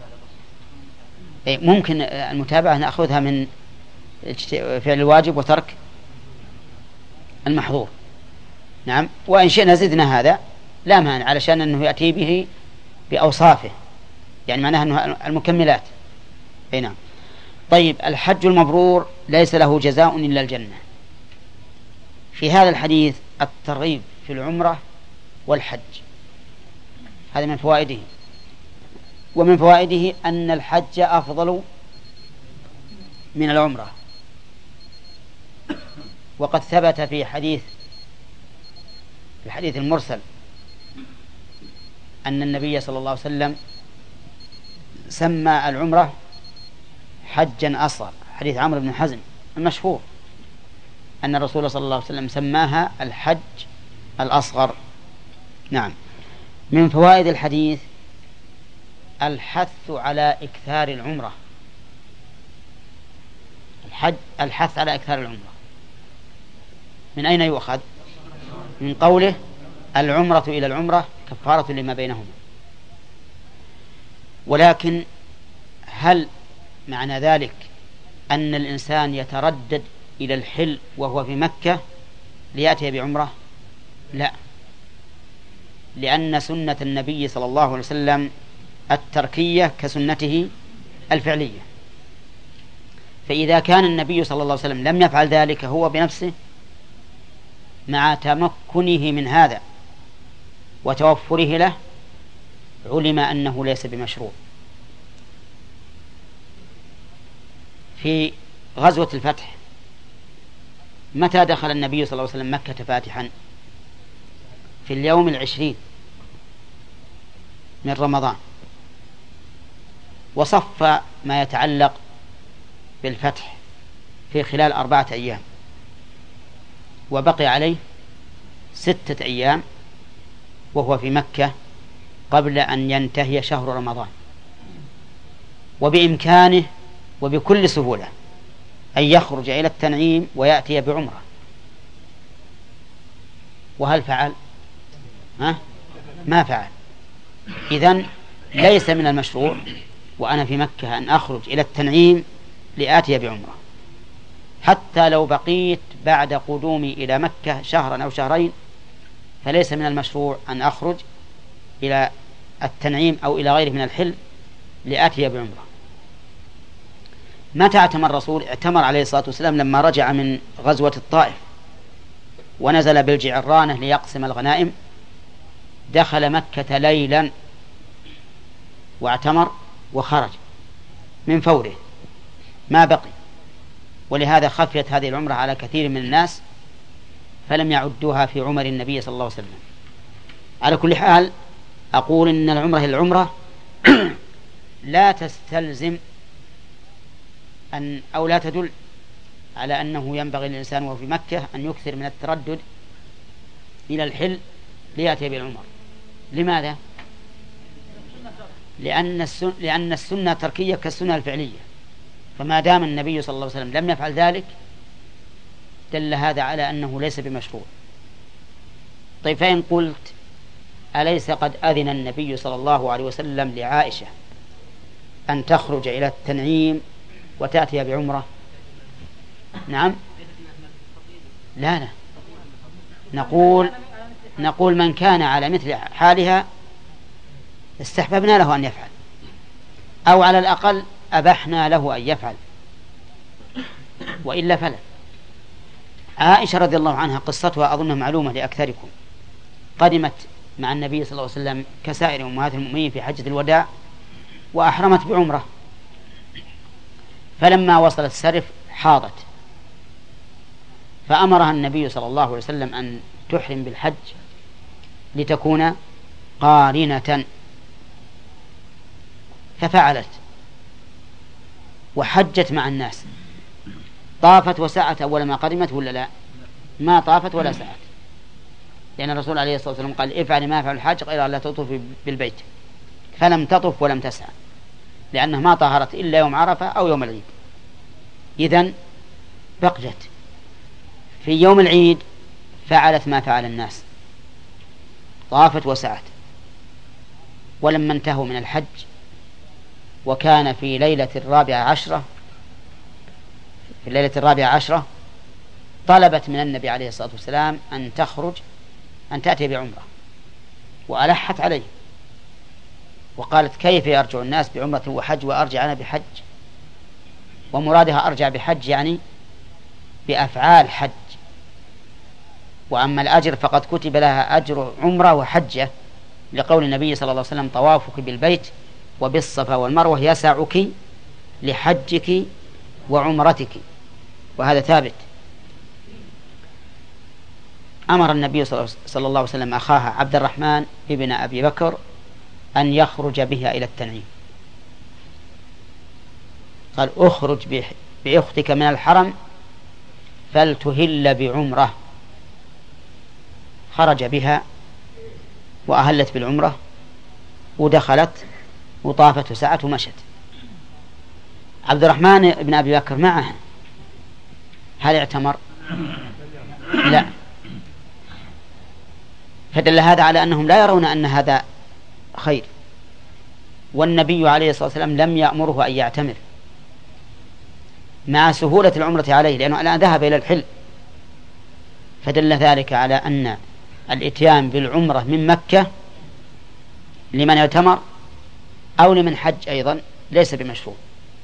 ممكن المتابعة نأخذها من فعل الواجب وترك المحظور. نعم، وإن شئنا زدنا هذا لا مانع، علشان أنه يأتي به بأوصافه، يعني معناها أنه المكملات. أي نعم. طيب، الحج المبرور ليس له جزاء إلا الجنة. في هذا الحديث الترغيب في العمرة والحج، هذا من فوائده. ومن فوائده أن الحج أفضل من العمرة، وقد ثبت في حديث الحديث المرسل أن النبي صلى الله عليه وسلم سمى العمرة حجا أصغر، حديث عمرو بن حزم المشهور أن الرسول صلى الله عليه وسلم سماها الحج الأصغر. نعم. من فوائد الحديث الحث على إكثار العمرة، الحج الحث على إكثار العمرة. من أين يؤخذ؟ من قوله العمرة إلى العمرة كفارة لما بينهما. ولكن هل معنى ذلك أن الإنسان يتردد إلى الحل وهو في مكة ليأتي بعمرة؟ لا، لأن سنة النبي صلى الله عليه وسلم التركية كسنته الفعلية، فإذا كان النبي صلى الله عليه وسلم لم يفعل ذلك هو بنفسه مع تمكنه من هذا وتوفره له، علم أنه ليس بمشروع. في غزوة الفتح متى دخل النبي صلى الله عليه وسلم مكة فاتحا؟ في اليوم العشرين من رمضان، وصف ما يتعلق بالفتح في خلال أربعة أيام، وبقي عليه ستة أيام وهو في مكة قبل أن ينتهي شهر رمضان، وبإمكانه وبكل سهولة أن يخرج إلى التنعيم ويأتي بعمرة. وهل فعل؟ ها؟ ما فعل. إذن ليس من المشروع وأنا في مكة أن أخرج إلى التنعيم لآتي بعمرة، حتى لو بقيت بعد قدومي إلى مكة شهرا أو شهرين، فليس من المشروع أن أخرج إلى التنعيم أو إلى غيره من الحل لآتي بعمرة. متى اعتمر الرسول؟ اعتمر عليه الصلاة والسلام لما رجع من غزوة الطائف ونزل بالجعرانة ليقسم الغنائم، دخل مكة ليلا واعتمر وخرج من فوره ما بقي، ولهذا خفيت هذه العمرة على كثير من الناس فلم يعدوها في عمر النبي صلى الله عليه وسلم. على كل حال أقول إن العمرة العمرة لا تستلزم أن أو لا تدل على أنه ينبغي للإنسان وهو في مكة أن يكثر من التردد إلى الحل ليأتي بالعمر. لماذا؟ لأن السنة, لأن السنة تركية كالسنة الفعلية، فما دام النبي صلى الله عليه وسلم لم يفعل ذلك دل هذا على أنه ليس بمشروع. طيب فإن قلت أليس قد أذن النبي صلى الله عليه وسلم لعائشة أن تخرج إلى التنعيم وتأتي بعمرة؟ نعم. لا لا نقول نقول من كان على مثل حالها استحببنا له أن يفعل، أو على الأقل أبحنا له أن يفعل، وإلا فلا. عائشة رضي الله عنها قصتها أظنها معلومة لأكثركم. قدمت مع النبي صلى الله عليه وسلم كسائر أمهات المؤمنين في حجة الوداع وأحرمت بعمرة، فلما وصلت السرف حاضت، فأمرها النبي صلى الله عليه وسلم أن تحرم بالحج لتكون قارنة، ففعلت وحجت مع الناس. طافت وسعت أول ما قدمت ولا لا؟ ما طافت ولا سعت، لأن الرسول عليه الصلاة والسلام قال افعل ما فعل الحاج غير أن لا تطوف بالبيت، فلم تطف ولم تسعى لأنها ما طهرت إلا يوم عرفة أو يوم العيد. إذن بقيت في يوم العيد فعلت ما فعل الناس، طافت وسعت. ولما انتهوا من الحج وكان في ليلة الرابعة عشرة في الليلة الرابعة عشرة طلبت من النبي عليه الصلاة والسلام أن تخرج أن تأتي بعمرة، وألحت عليه وقالت كيف يرجع الناس بعمرة وحج وأرجع أنا بحج؟ ومرادها أرجع بحج يعني بأفعال حج، وأما الأجر فقد كتب لها أجر عمرة وحجة، لقول النبي صلى الله عليه وسلم طوافك بالبيت وبالصفا والمروة يسعك لحجك وعمرتك، وهذا ثابت. أمر النبي صلى الله عليه وسلم أخاها عبد الرحمن ابن أبي بكر أن يخرج بها إلى التنعيم، قال أخرج بأختك من الحرم فلتهل بعمرة. خرج بها وأهلت بالعمرة ودخلت وطافت وسعت ومشت. عبد الرحمن بن أبي بكر معه، هل اعتمر؟ لا. فدل هذا على أنهم لا يرون أن هذا خير، والنبي عليه الصلاة والسلام لم يأمره أن يعتمر مع سهولة العمرة عليه، لأنه الآن ذهب إلى الحل. فدل ذلك على أن الإتيان بالعمرة من مكة لمن اعتمر أو لمن حج أيضا ليس بمشروع.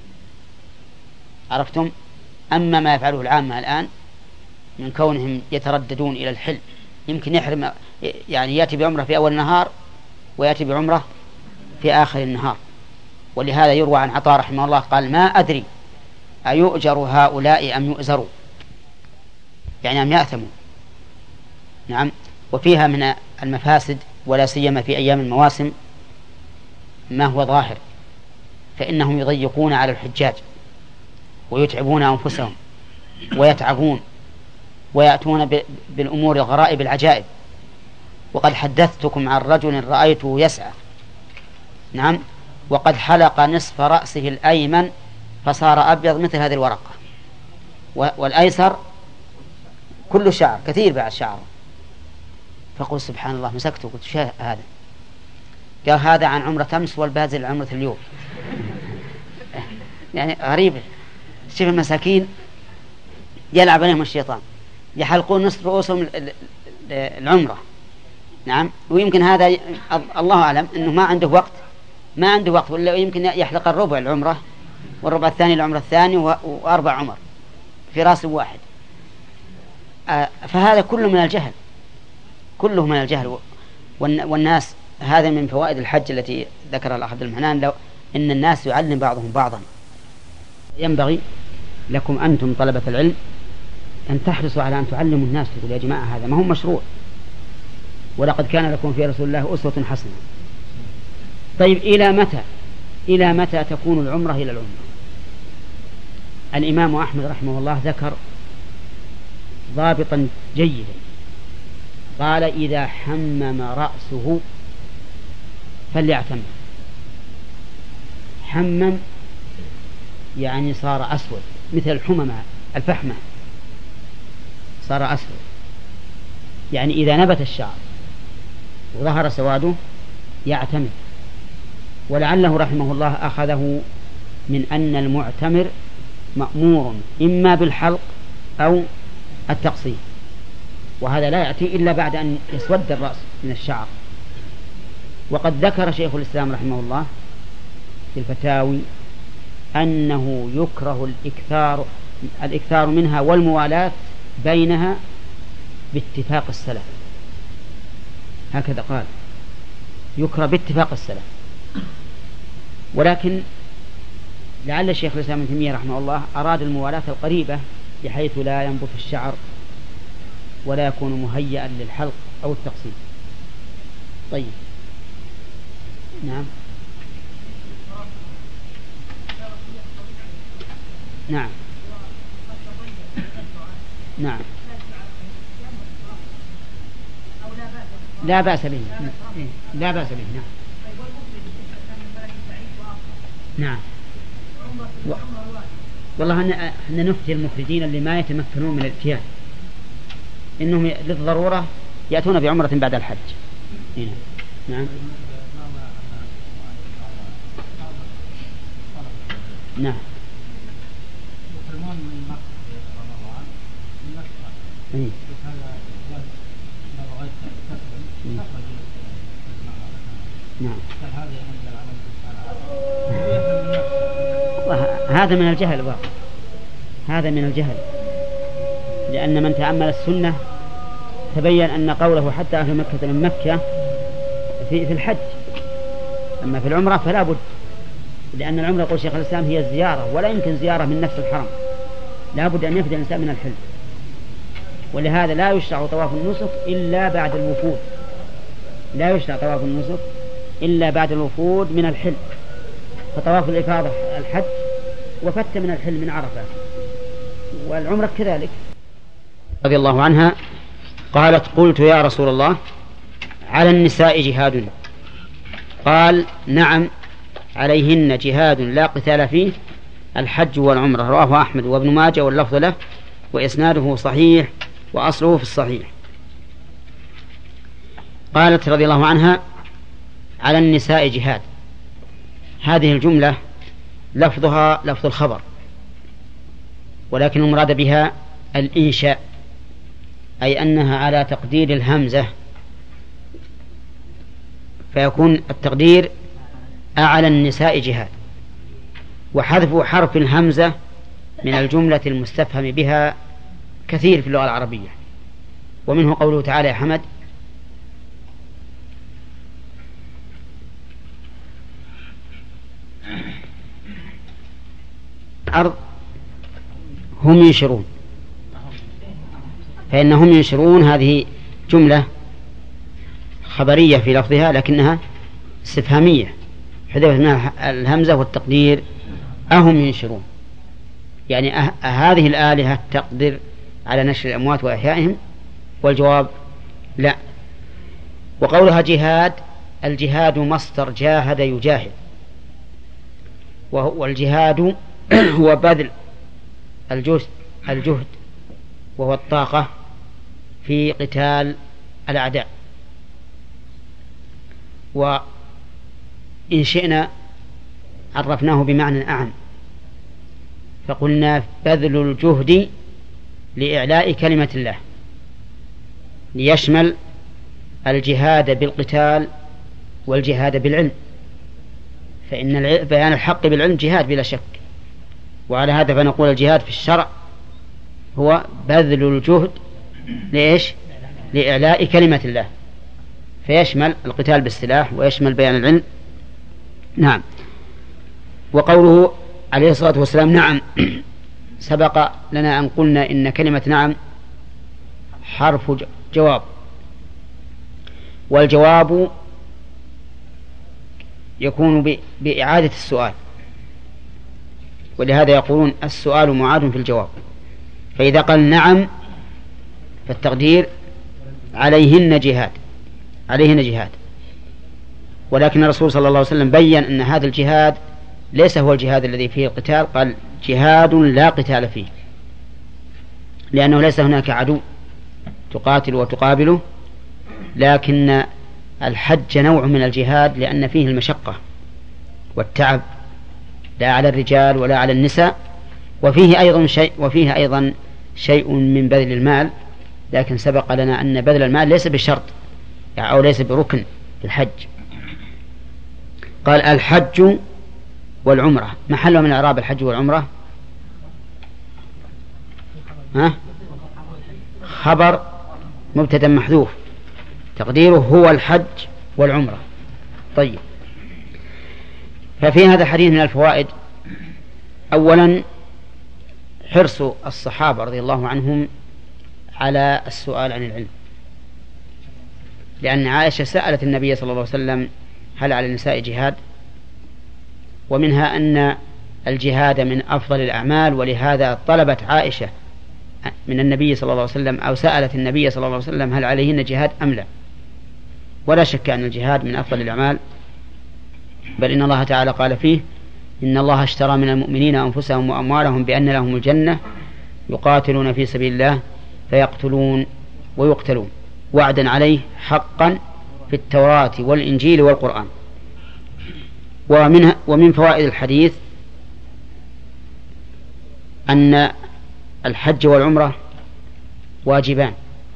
عرفتم؟ أما ما يفعله العامة الآن من كونهم يترددون إلى الحل، يمكن يحرم يعني يأتي بعمرة في أول النهار ويأتي بعمرة في آخر النهار. ولهذا يروى عن عطاء رحمه الله قال ما أدري أيؤجر هؤلاء أم يؤزروا، يعني أم يأثموا. نعم. وفيها من المفاسد ولا سيما في أيام المواسم ما هو ظاهر، فإنهم يضيقون على الحجاج ويتعبون أنفسهم ويتعبون ويأتون بالأمور الغرائب العجائب. وقد حدثتكم عن رجل رأيته يسعى، نعم، وقد حلق نصف رأسه الأيمن فصار أبيض مثل هذه الورقة، والأيسر كل شعر كثير بعد شعره. فقل سبحان الله، مسكته قلت شيء هذا؟ قال هذا عن عمرة أمس والبازل عن عمرة اليوم. يعني غريبة. شوف المساكين يلعب عليهم الشيطان، يحلقون نصف رؤوسهم العمرة نعم. ويمكن هذا ي... الله أعلم أنه ما عنده وقت ما عنده وقت ولا يمكن يحلق الربع العمرة والربع الثاني العمرة الثاني و... وأربع عمر في راس واحد. آه فهذا كله من الجهل كله من الجهل والناس. هذا من فوائد الحج التي ذكرها الأخ عبد المنان، لو إن الناس يعلم بعضهم بعضا. ينبغي لكم أنتم طلبة العلم أن تحرصوا على أن تعلموا الناس، تقول يا جماعة هذا ما هو مشروع، ولقد كان لكم في رسول الله أسوة حسنة. طيب إلى متى إلى متى تكون العمرة إلى العمرة؟ الإمام أحمد رحمه الله ذكر ضابطا جيدا، قال إذا حمم رأسه فليعتمر. حمم يعني صار أسود مثل الحممة الفحمة، صار أسود يعني إذا نبت الشعر وظهر سواده يعتمر. ولعله رحمه الله أخذه من أن المعتمر مأمور إما بالحلق أو التقصير، وهذا لا يأتي إلا بعد أن يسود الرأس من الشعر. وقد ذكر شيخ الإسلام رحمه الله في الفتاوي أنه يكره الإكثار الإكثار منها والموالاة بينها باتفاق السلف، هكذا قال، يكره باتفاق السلف. ولكن لعل الشيخ الإسلام ابن تيمية رحمه الله أراد الموالاة القريبة بحيث لا ينبت الشعر ولا يكون مهيئا للحلق أو التقصير. طيب نعم نعم نعم لا بأس به لا بأس به نعم نعم و... والله أن نفتي المفردين اللي ما يتمكنون من الاتيان إنهم للضرورة يأتون بعمرة بعد الحج. هنا. نعم نعم إيه. نعم هذا من الجهل بقى. هذا من الجهل، لأن من تأمل السنة تبين أن قوله حتى أهل مكة من مكة في في الحج، أما في العمرة فلا بد، لأن العمرة يقول شيخ الإسلام هي الزيارة، ولا يمكن زيارة من نفس الحرم، لا بد أن يفدى الإنسان من الحل. ولهذا لا يشرع طواف النسك إلا بعد الوفود، لا يشرع طواف النسك إلا بعد الوفود من الحل. فطواف الإفاضة الحج وفت من الحل من عرفة، والعمرة كذلك. رضي الله عنها قالت قلت يا رسول الله على النساء جهاد؟ قال نعم عليهن جهاد لا قتال فيه الحج والعمرة. رواه أحمد وابن ماجه واللفظ له وإسناده صحيح وأصله في الصحيح. قالت رضي الله عنها على النساء جهاد، هذه الجملة لفظها لفظ الخبر، ولكن المراد بها الإنشاء، أي أنها على تقدير الهمزة، فيكون التقدير أعلى النساء جهاد، وحذف حرف الهمزة من الجملة المستفهم بها كثير في اللغة العربية. ومنه قوله تعالى يا حمد الأرض هم ينشرون، فإنهم ينشرون هذه جملة خبرية في لفظها لكنها استفهامية، حذفت منها الهمزة والتقدير أهم ينشرون، يعني أه هذه الآلهة تقدر على نشر الأموات وإحيائهم؟ والجواب لا. وقولها جهاد، الجهاد مصدر جاهد يجاهد، والجهاد هو بذل الجهد الجهد وهو الطاقة في قتال الأعداء. وإن شئنا عرفناه بمعنى أعم فقلنا بذل الجهد لإعلاء كلمة الله، ليشمل الجهاد بالقتال والجهاد بالعلم، فإن بيان الحق بالعلم جهاد بلا شك. وعلى هذا فنقول الجهاد في الشرع هو بذل الجهد لإيش؟ لإعلاء كلمة الله، فيشمل القتال بالسلاح ويشمل بيان العلم. نعم. وقوله عليه الصلاة والسلام نعم، سبق لنا أن قلنا إن كلمة نعم حرف جواب، والجواب يكون بإعادة السؤال، ولهذا يقولون السؤال معاد في الجواب. فإذا قال نعم فالتقدير عليهن جهاد، عليهن جهاد. ولكن الرسول صلى الله عليه وسلم بيّن أن هذا الجهاد ليس هو الجهاد الذي فيه القتال، قال جهاد لا قتال فيه، لأنه ليس هناك عدو تقاتل وتقابله، لكن الحج نوع من الجهاد لأن فيه المشقة والتعب، لا على الرجال ولا على النساء، وفيه أيضا شيء وفيه أيضا شيء من بذل المال، لكن سبق لنا أن بذل المال ليس بشرط أو ليس بركن في الحج. قال الحج والعمرة محل من إعراب الحج والعمرة؟ ها؟ خبر مبتدأ محذوف تقديره هو الحج والعمرة. طيب، ففي هذا الحديث من الفوائد: أولا حرص الصحابة رضي الله عنهم على السؤال عن العلم، لأن عائشة سألت النبي صلى الله عليه وسلم هل على النساء جهاد، ومنها أن الجهاد من أفضل الأعمال، ولهذا طلبت عائشة من النبي صلى الله عليه وسلم أو سألت النبي صلى الله عليه وسلم هل عليهن جهاد أم لا. ولا شك أن الجهاد من أفضل الأعمال، بل إن الله تعالى قال فيه: إن الله اشترى من المؤمنين أنفسهم وأموالهم بأن لهم الجنة يقاتلون في سبيل الله فيقتلون ويقتلون وعدا عليه حقا في التوراة والإنجيل والقرآن. ومن, ومن فوائد الحديث أن الحج والعمرة واجبان،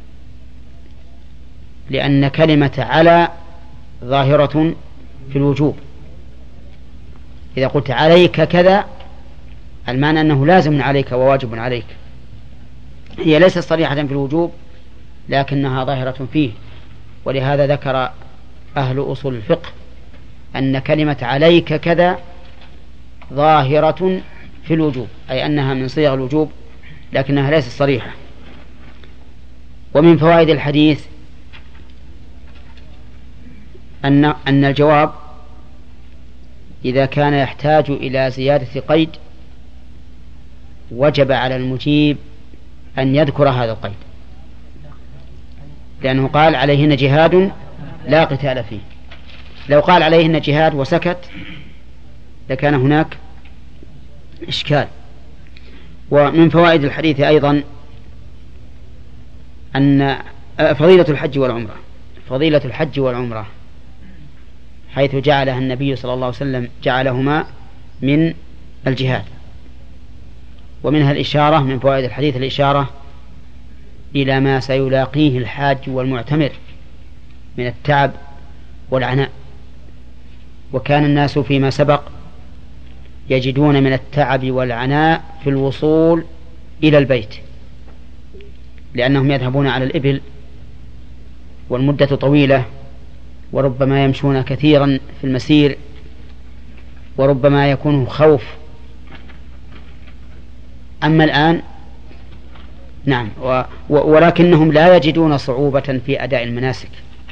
لأن كلمة على ظاهرة في الوجوب. إذا قلت عليك كذا المعنى أنه لازم عليك وواجب عليك، هي ليست صريحة في الوجوب لكنها ظاهرة فيه. ولهذا ذكر أهل أصول الفقه أن كلمة عليك كذا ظاهرة في الوجوب، أي أنها من صيغ الوجوب لكنها ليست صريحة. ومن فوائد الحديث أن أن الجواب إذا كان يحتاج إلى زيادة قيد وجب على المجيب أن يذكر هذا القيد، لأنه قال عليهن جهاد لا قتال فيه. لو قال عليهن جهاد وسكت لكان هناك إشكال. ومن فوائد الحديث أيضا أن فضيلة الحج والعمرة، فضيلة الحج والعمرة حيث جعلها النبي صلى الله عليه وسلم جعلهما من الجهاد. ومنها الإشارة من فوائد الحديث الإشارة إلى ما سيلاقيه الحاج والمعتمر من التعب والعناء. وكان الناس فيما سبق يجدون من التعب والعناء في الوصول إلى البيت، لأنهم يذهبون على الإبل والمدة طويلة، وربما يمشون كثيرا في المسير، وربما يكون خوف. أما الآن نعم و ولكنهم لا يجدون صعوبة في أداء المناسك،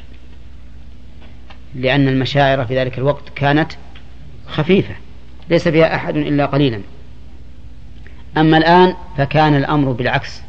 لأن المشاعر في ذلك الوقت كانت خفيفة ليس فيها أحد إلا قليلا. أما الآن فكان الأمر بالعكس،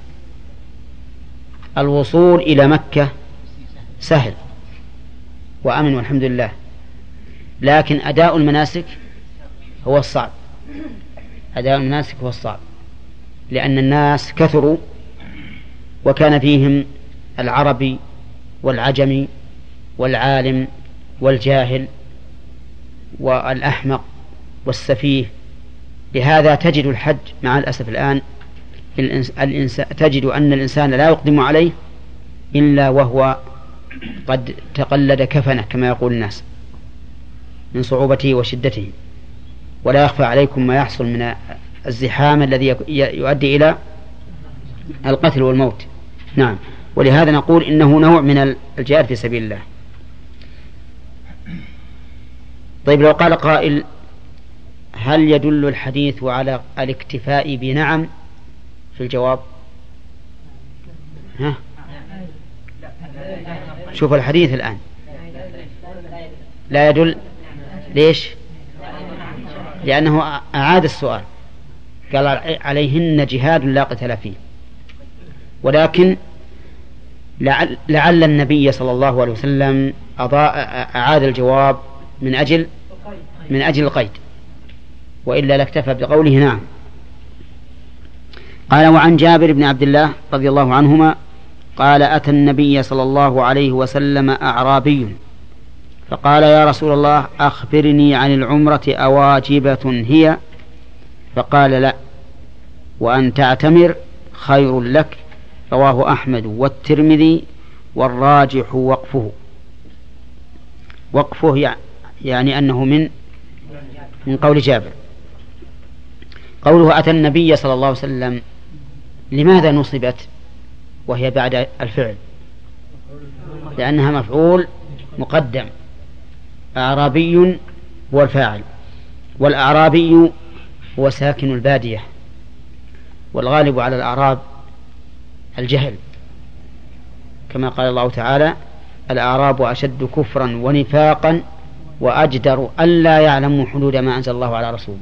الوصول إلى مكة سهل وأمن والحمد لله، لكن أداء المناسك هو الصعب. أداء المناسك هو الصعب لأن الناس كثروا، وكان فيهم العربي والعجمي والعالم والجاهل والأحمق والسفيه. لهذا تجد الحج مع الأسف الآن الإنس... الإنس... تجد أن الإنسان لا يقدم عليه إلا وهو قد تقلد كفنه كما يقول الناس من صعوبته وشدته، ولا يخفى عليكم ما يحصل من الزحام الذي يؤدي إلى القتل والموت. نعم، ولهذا نقول إنه نوع من الجهاد في سبيل الله. طيب، لو قال قائل هل يدل الحديث على الاكتفاء بنعم في الجواب؟ ها؟ شوف الحديث الآن لا يدل. ليش؟ لأنه أعاد السؤال، قال عليهن جهاد لا قتال فيه، ولكن لعل, لعل النبي صلى الله عليه وسلم أضاء أعاد الجواب من أجل من أجل القيد، وإلا لاكتفى بقوله نعم. قال: وعن جابر بن عبد الله رضي الله عنهما قال: أتى النبي صلى الله عليه وسلم أعرابي فقال: يا رسول الله أخبرني عن العمرة أواجبة هي؟ فقال: لا، وأن تعتمر خير لك. رواه أحمد والترمذي، والراجح وقفه. وقفه يعني أنه من من قول جابر. قوله أتى النبي صلى الله عليه وسلم، لماذا نصبت وهي بعد الفعل؟ لأنها مفعول مقدم. أعرابي هو الفاعل، والأعرابي هو ساكن البادية، والغالب على الأعراب الجهل، كما قال الله تعالى: الأعراب أشد كفرا ونفاقا وأجدر ألا يعلموا حدود ما أنزل الله على رسوله.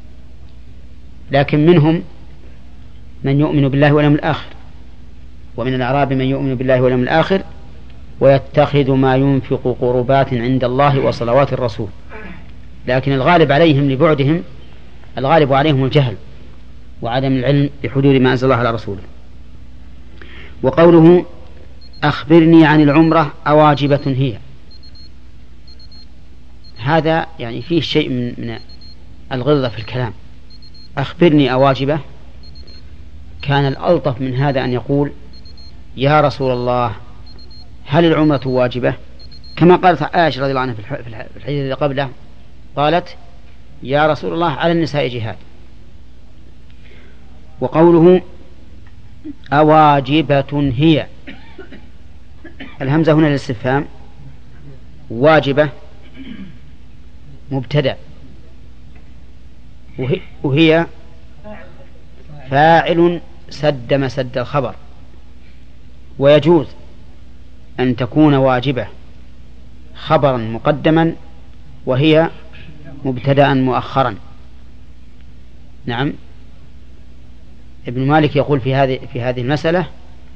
لكن منهم من يؤمن بالله واليوم الآخر، ومن الأعراب من يؤمن بالله واليوم الآخر ويتخذ ما ينفق قربات عند الله وصلوات الرسول. لكن الغالب عليهم لبعدهم، الغالب عليهم الجهل وعدم العلم بحدود ما أنزل الله على رسوله. وقوله أخبرني عن العمرة أواجبة هي، هذا يعني فيه شيء من, من الغلظة في الكلام. أخبرني أواجبة، كان الألطف من هذا أن يقول: يا رسول الله هل العمرة واجبة؟ كما قالت عائشة رضي الله عنها في الحديث الذي قبله، قالت: يا رسول الله على النساء جهاد. وقوله أواجبة هي، الهمزة هنا للاستفهام، واجبة مبتدأ، وهي فاعل سد مسد الخبر. ويجوز أن تكون واجبة خبرا مقدما وهي مبتدأ مؤخرا. نعم، ابن مالك يقول في هذه في هذه المسألة: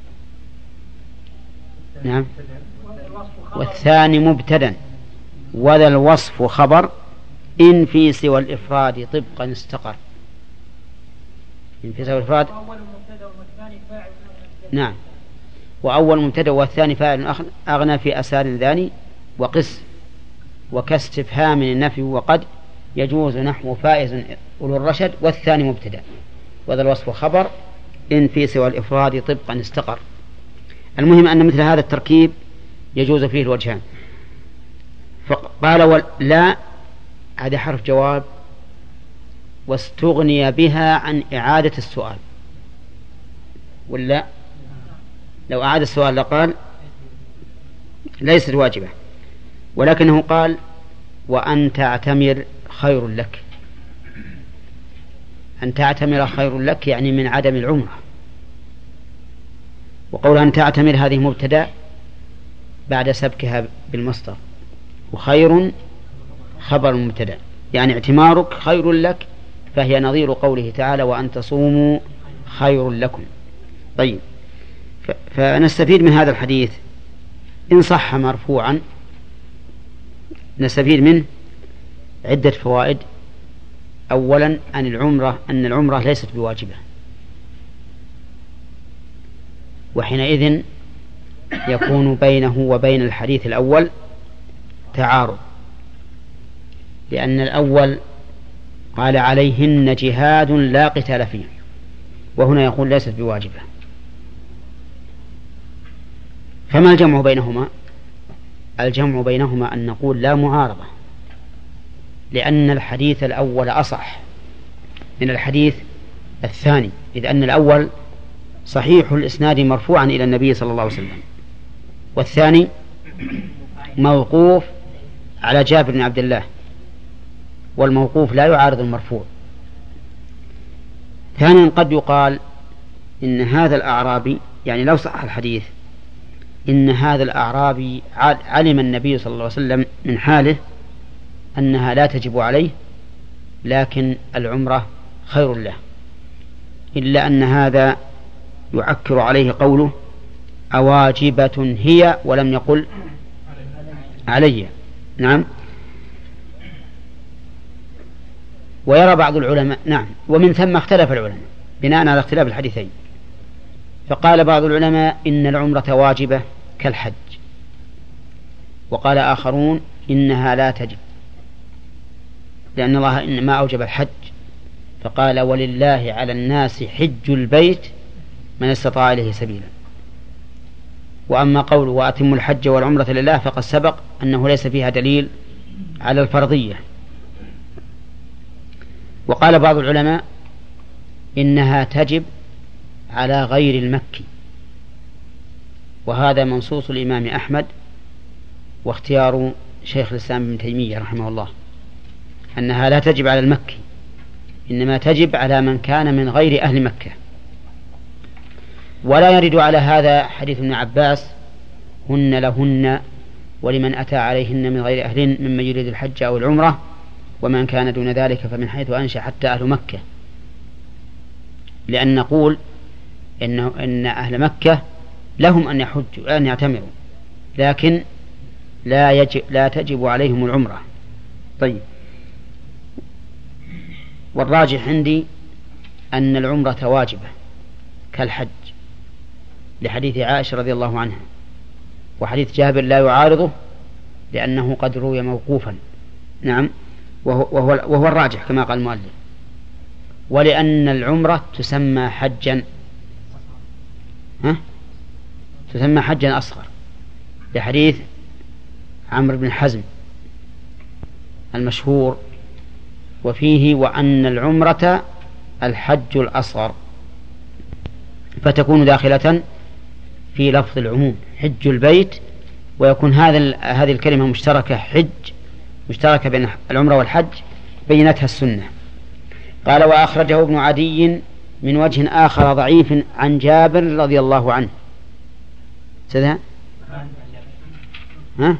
نعم، والثاني مبتدأ وذا الوصف خبر إن في سوى الإفراد طبقا استقر. إن في سوى الإفراد، نعم، وأول مبتدأ والثاني فاعل أغنى في أسار ذاني وقس وكاستفهام النفي وقد يجوز نحو فائز أولو الرشد. والثاني مبتدأ وذا الوصف خبر إن في سوى الإفراد طبقا استقر. المهم أن مثل هذا التركيب يجوز فيه الوجهان. فقال: لا، هذا حرف جواب واستغني بها عن إعادة السؤال. ولا لو أعاد السؤال لقال ليست واجبة، ولكنه قال: وأن تعتمر خير لك. أن تعتمر خير لك يعني من عدم العمرة. وقول أن تعتمر هذه مبتدأ بعد سبكها بالمصدر، وخير خبر مبتدأ، يعني اعتمارك خير لك، فهي نظير قوله تعالى: وأن تصوموا خير لكم. طيب، فنستفيد من هذا الحديث إن صح مرفوعا، نستفيد منه عدة فوائد. أولا أن العمرة أن العمرة ليست بواجبة، وحينئذ يكون بينه وبين الحديث الأول تعارض، لأن الأول قال عليهن جهاد لا قتال فيه، وهنا يقول ليست بواجبة. فما الجمع بينهما؟ الجمع بينهما أن نقول لا معارضة، لأن الحديث الأول أصح من الحديث الثاني، إذ أن الأول صحيح الإسناد مرفوعا إلى النبي صلى الله عليه وسلم، والثاني موقوف على جابر بن عبد الله، والموقوف لا يعارض المرفوع. ثانيا قد يقال إن هذا الأعرابي، يعني لو صح الحديث، إن هذا الأعرابي علم النبي صلى الله عليه وسلم من حاله أنها لا تجب عليه، لكن العمرة خير له، إلا أن هذا يعكر عليه قوله أواجبة هي، ولم يقل علي. نعم. ويرى بعض العلماء، نعم، ومن ثم اختلف العلماء بناء على اختلاف الحديثين، فقال بعض العلماء إن العمرة واجبة كالحج، وقال آخرون إنها لا تجب، لأن الله إنما أوجب الحج، فقال ولله على الناس حج البيت من استطاع إليه سبيلا. وأما قوله وأتم الحج والعمرة لله فقد سبق أنه ليس فيها دليل على الفرضية. وقال بعض العلماء إنها تجب على غير المكي، وهذا منصوص الإمام أحمد واختيار شيخ الإسلام ابن تيمية رحمه الله، أنها لا تجب على المكي، إنما تجب على من كان من غير أهل مكة. ولا يرد على هذا حديث ابن عباس هن لهن ولمن أتى عليهن من غير أهل ممن يريد الحج أو العمرة، ومن كان دون ذلك فمن حيث أنشأ حتى أهل مكة، لأن نقول إنه إن أهل مكة لهم أن يحجوا أن يعتمروا، لكن لا يجب لا تجب عليهم العمرة. طيب، والراجح عندي أن العمرة واجبة كالحج، لحديث عائشة رضي الله عنها، وحديث جابر لا يعارضه لأنه قد روي موقوفا. نعم، وهو, وهو, وهو الراجح كما قال المؤلف. ولأن العمرة تسمى حجا ها؟ تسمى حجا أصغر، لحديث عمرو بن حزم المشهور، وفيه وأن العمرة الحج الأصغر، فتكون داخلة في لفظ العموم حج البيت، ويكون هذا هذه الكلمة مشتركة، حج مشتركة بين العمرة والحج، بينتها السنة. قال وأخرجه ابن عدي من وجه آخر ضعيف عن جابر رضي الله عنه. سيدها ها؟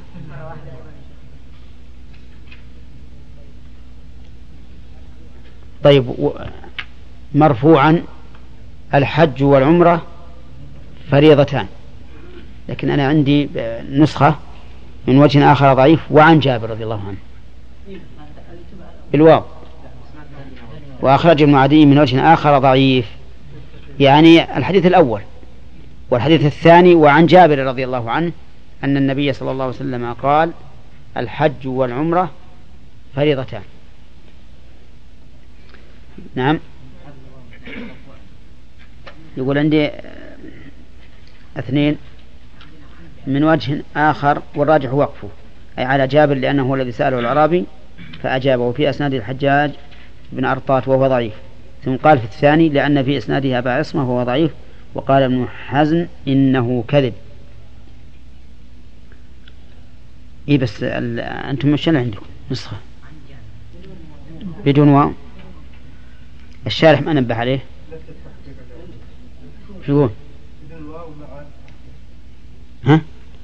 طيب، مرفوعا الحج والعمرة فريضتان، لكن أنا عندي نسخة من وجه آخر ضعيف وعن جابر رضي الله عنه بالواو، وأخرج ابن عدي من وجه آخر ضعيف، يعني الحديث الأول. والحديث الثاني وعن جابر رضي الله عنه أن النبي صلى الله عليه وسلم قال الحج والعمرة فريضتان. نعم. يقول عندي اثنين من وجه آخر والراجح وقفه، أي على جابر لأنه هو الذي سأله الأعرابي فأجابه، في أسناد الحجاج بن أرطاط وهو ضعيف. ثم قال في الثاني لأن في إسناده أبا عصمة وهو ضعيف، وقال ابن حزم إنه كذب. إيه بس أنتم مش عندكم نسخة بدون واو؟ الشارح ما نبه عليه. شو يقول؟ ها؟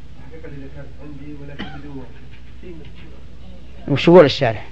وش يقول الشارح؟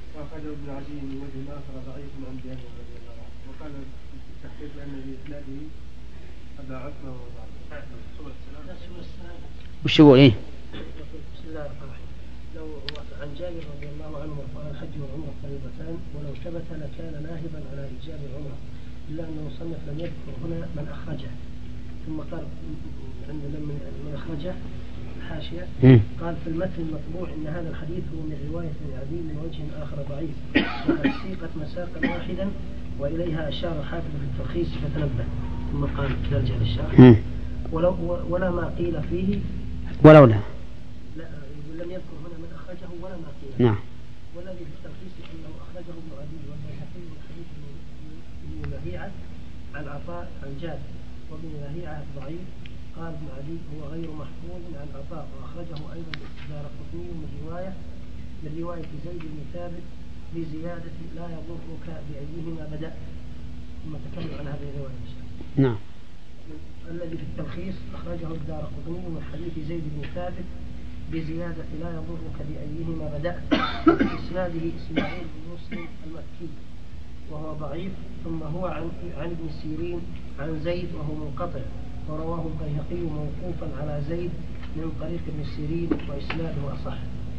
وش يقول إيه؟ بسم الله الرحمن الرحيم. لو عن جابر رضي الله عنه قال الحج والعمرة فريضتان، ولو ثبت لكان ناهبا على إيجاب العمرة، إلا أن المصنف لم يذكر هنا من أخرجه. ثم قال عندنا من أخرجه حاشية، قال في المتن المطبوع إن هذا الحديث هو من رواية ابن عدي من وجه آخر ضعيف، وقد سيقت مساقا واحدا وإليها أشار حافظ في التلخيص فتنبه. ثم قال نرجع للشرح. ولو ولا ما قيل فيه ولولا لا أخرجه ولا ما قيل. نعم. والذي في التلخيص أنه أخرجه ابن عدي والبيهقي من حديث ابن لهيعة عن عطاء عن جابر، وابن لهيعة ضعيف. قال ابن عدي هو غير محفوظ عن عطاء، وأخرجه أيضا الدارقطني من رواية من رواية زيد بن ثابت بزيادة لا يضرك بأيهما بدأت، ثم تكلم عن هذه الرواية إن شاء الله. نعم. الذي في التلخيص أخرجه الدارقطني من حديث زيد بن ثابت بزيادة لا يضرك بأيهما بدأت، في إسناده إسماعيل بن مسلم المكي وهو ضعيف، ثم هو عن عن ابن سيرين عن زيد وهو منقطع، ورواه البيهقي موقوفا على زيد من طريق ابن سيرين وإسناده أصح.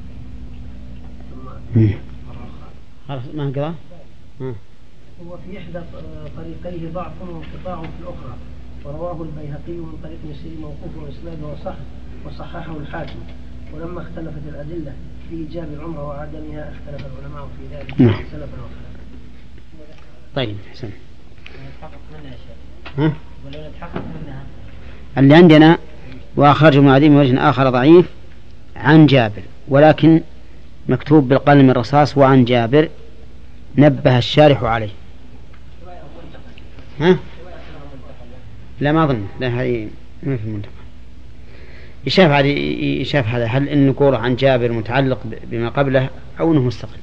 خلاص ما انقضى. هو في إحدى طريقيه ضعف وانقطاع في الأخرى، ورواه البيهقي من طريق ابن سيرين موقوف وإسناده أصح، وصححه الحاكم. ولما اختلفت الأدلة في إيجاب العمرة وعدمها اختلف العلماء في ذلك سلفا وخلفا. طيب حسن. نتحقق منها يا شيخ. ها؟ ولو نتحقق منها. اللي عندنا وأخرج ابن عدي من وجه آخر ضعيف عن جابر، ولكن مكتوب بالقلم الرصاص وعن جابر، نبه الشارح عليه. ها؟ لا ما أظن، لا هذه ما في المنطقة. يشاف هذا يشاف هذا هل إن نقول عن جابر متعلق بما قبله أو أنه مستقل.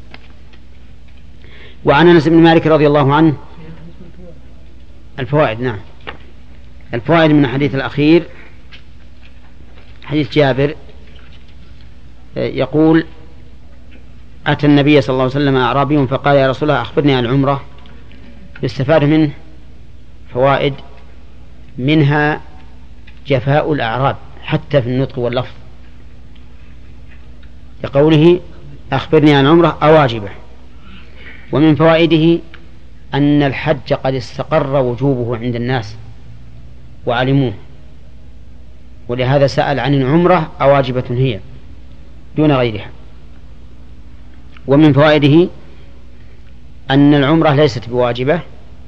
وعن أنس بن مالك رضي الله عنه الفوائد. نعم الفوائد من الحديث الأخير حديث جابر يقول أتى النبي صلى الله عليه وسلم أعرابي فقال يا رسول الله أخبرني عن العمرة. يستفاد منه فوائد، منها جفاء الأعراب حتى في النطق واللفظ، لقوله أخبرني عن العمرة أواجبه. ومن فوائده أن الحج قد استقر وجوبه عند الناس وعلموه، ولهذا سأل عن العمرة أواجبة هي دون غيرها. ومن فوائده أن العمرة ليست بواجبة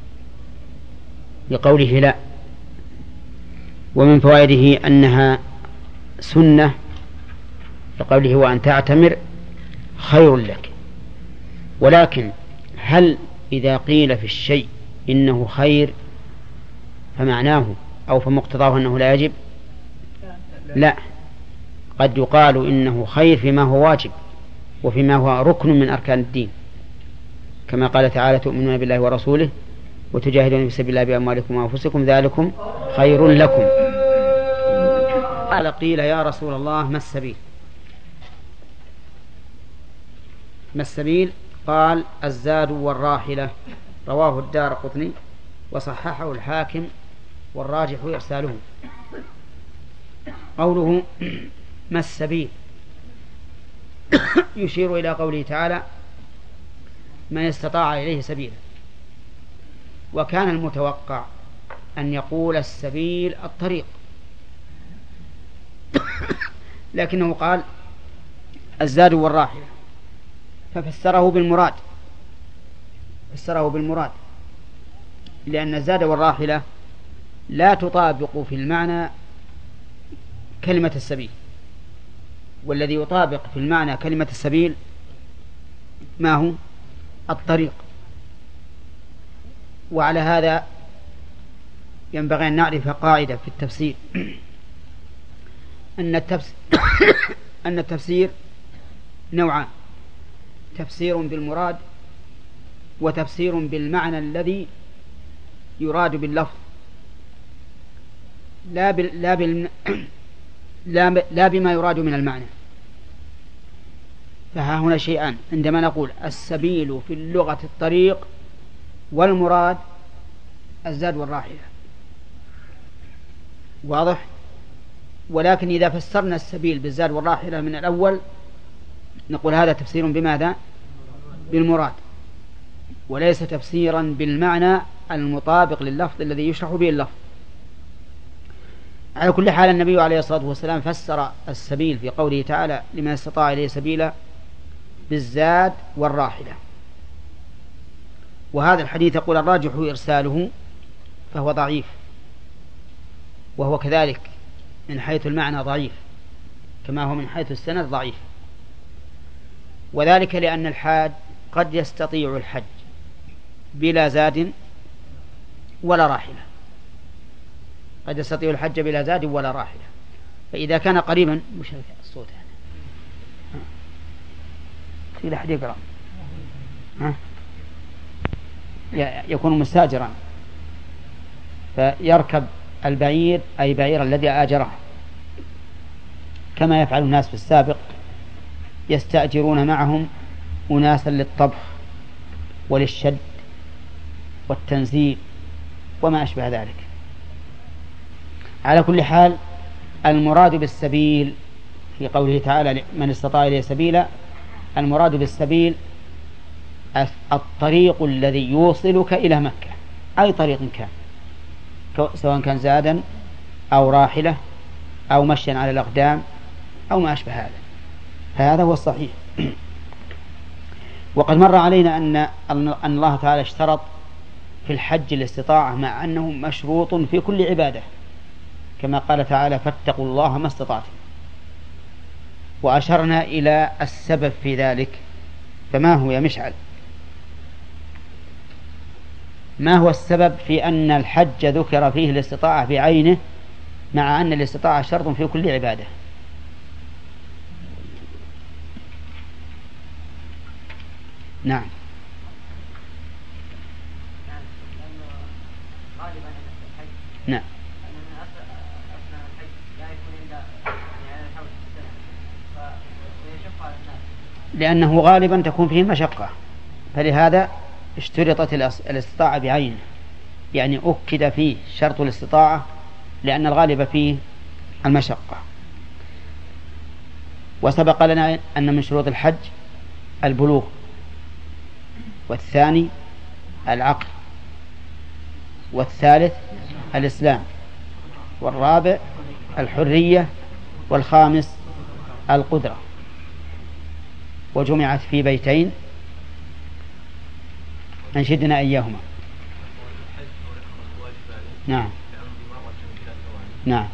لقوله لا. ومن فوائده أنها سنة لقوله وأن تعتمر خير لك. ولكن هل إذا قيل في الشيء إنه خير فمعناه أو فمقتضاه أنه لا يجب؟ لا، قد يقال إنه خير فيما هو واجب وفيما هو ركن من أركان الدين، كما قال تعالى تؤمنون بالله ورسوله وتجاهدون في سبيل الله بأموالكم وأنفسكم ذلكم خير لكم. قال قيل يا رسول الله ما السبيل؟ ما السبيل؟ قال الزاد والراحلة. رواه الدارقطني وصححه الحاكم والراجح إرساله. قوله ما السبيل يشير إلى قوله تعالى من استطاع إليه سبيلا، وكان المتوقع أن يقول السبيل الطريق، لكنه قال الزاد والراحلة ففسره بالمراد، فسره بالمراد لأن الزاد والراحلة لا تطابق في المعنى كلمة السبيل، والذي يطابق في المعنى كلمة السبيل ما هو؟ الطريق. وعلى هذا ينبغي أن نعرف قاعدة في التفسير أن التفسير أن التفسير نوعان: تفسير بالمراد وتفسير بالمعنى الذي يراد باللفظ، لا بال لا, بال لا, ب... لا بما يراد من المعنى. فها هنا شيئان عندما نقول السبيل في اللغة الطريق، والمراد الزاد والراحلة، واضح؟ ولكن إذا فسرنا السبيل بالزاد والراحلة من الأول نقول هذا تفسير بماذا؟ بالمراد، وليس تفسيرا بالمعنى المطابق لللفظ الذي يشرح به اللفظ. على كل حال النبي عليه الصلاة والسلام فسر السبيل في قوله تعالى لمن استطاع إليه سبيلا بالزاد والراحلة. وهذا الحديث يقول الراجح إرساله فهو ضعيف، وهو كذلك من حيث المعنى ضعيف كما هو من حيث السند ضعيف. وذلك لأن الحاج قد يستطيع الحج بلا زاد ولا راحلة، قد يستطيع الحج بلا زاد ولا راحلة. فإذا كان قريبا مش الصوت يعني في أحد يقرأ ها؟ يكون مستاجرا فيركب البعير أي بعير الذي آجره، كما يفعل الناس في السابق يستأجرون معهم أناسا للطبخ وللشد والتنزيل وما أشبه ذلك. على كل حال المراد بالسبيل في قوله تعالى من استطاع إليه سبيلا، المراد بالسبيل الطريق الذي يوصلك إلى مكة، أي طريق كان، سواء كان زادا أو راحلة أو مشيا على الأقدام أو ما أشبه هذا، فهذا هو الصحيح. وقد مر علينا أن أن الله تعالى اشترط في الحج الاستطاعة، مع أنه مشروط في كل عبادة، كما قال تعالى فاتقوا الله ما استطعتم. وأشرنا إلى السبب في ذلك، فما هو يا مشعل؟ ما هو السبب في أن الحج ذكر فيه الاستطاعة بعينه مع أن الاستطاعة شرط في كل عبادة؟ نعم. نعم. لأنه غالبا تكون فيه مشقة، فلهذا اشترطت الاستطاعة بعينه، يعني أكد فيه شرط الاستطاعة لأن الغالب فيه المشقة. وسبق لنا أن من شروط الحج البلوغ، والثاني العقل، والثالث الإسلام، والرابع الحرية، والخامس القدرة. وجمعت في بيتين أنشدنا إياهما. نعم. نعم.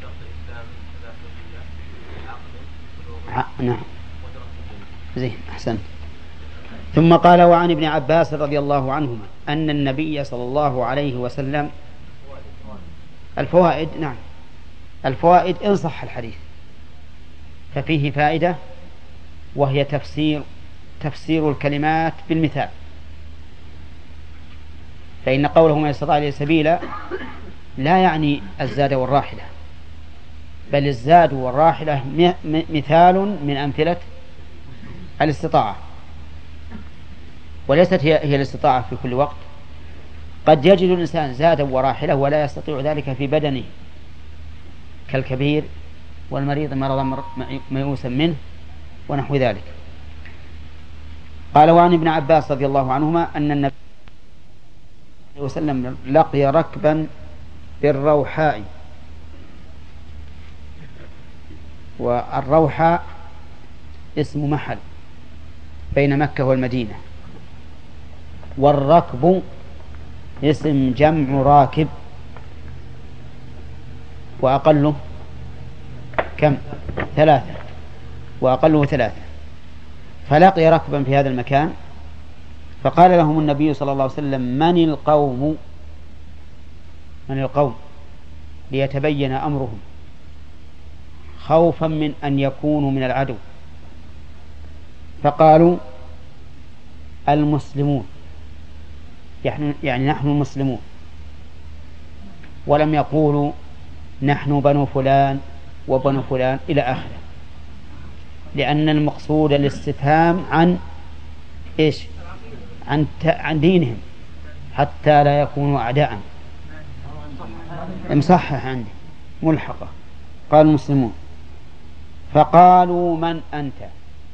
نعم. زين، أحسنت. ثم قال وعن ابن عباس رضي الله عنهما أن النبي صلى الله عليه وسلم الفوائد. نعم، الفوائد إن صح الحديث ففيه فائدة، وهي تفسير تفسير الكلمات بالمثال. فإن قوله من استطاع إليه سبيلا لا يعني الزاد والراحلة، بل الزاد والراحلة مثال من أمثلة الاستطاعة، وليست هي, هي الاستطاعة في كل وقت. قد يجد الإنسان زادا وراحلة ولا يستطيع ذلك في بدنه، كالكبير والمريض مرضا ميؤوسا منه ونحو ذلك. قال وعن ابن عباس رضي الله عنهما أن النبي صلى الله عليه وسلم لقي ركبا بالروحاء. والروحاء اسم محل بين مكة والمدينة، والركب اسم جمع راكب، وأقله كم؟ ثلاثة، وأقله ثلاثة. فلقي ركبا في هذا المكان، فقال لهم النبي صلى الله عليه وسلم من القوم من القوم ليتبين أمرهم، خوفا من أن يكونوا من العدو. فقالوا المسلمون، يعني نحن المسلمون، ولم يقولوا نحن بنو فلان وبنو فلان إلى آخره، لأن المقصود الاستفهام عن إيش؟ عن عن دينهم، حتى لا يكونوا أعداء. مصحح عندي ملحقة. قال المسلمون، فقالوا من أنت؟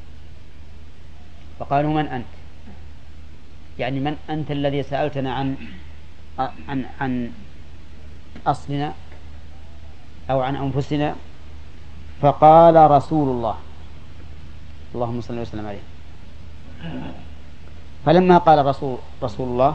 فقالوا من أنت، يعني من أنت الذي سألتنا عن عن عن أصلنا أو عن أنفسنا؟ فقال رسول الله، اللهم صل وسلم عليه. فلما قال رسول رسول الله،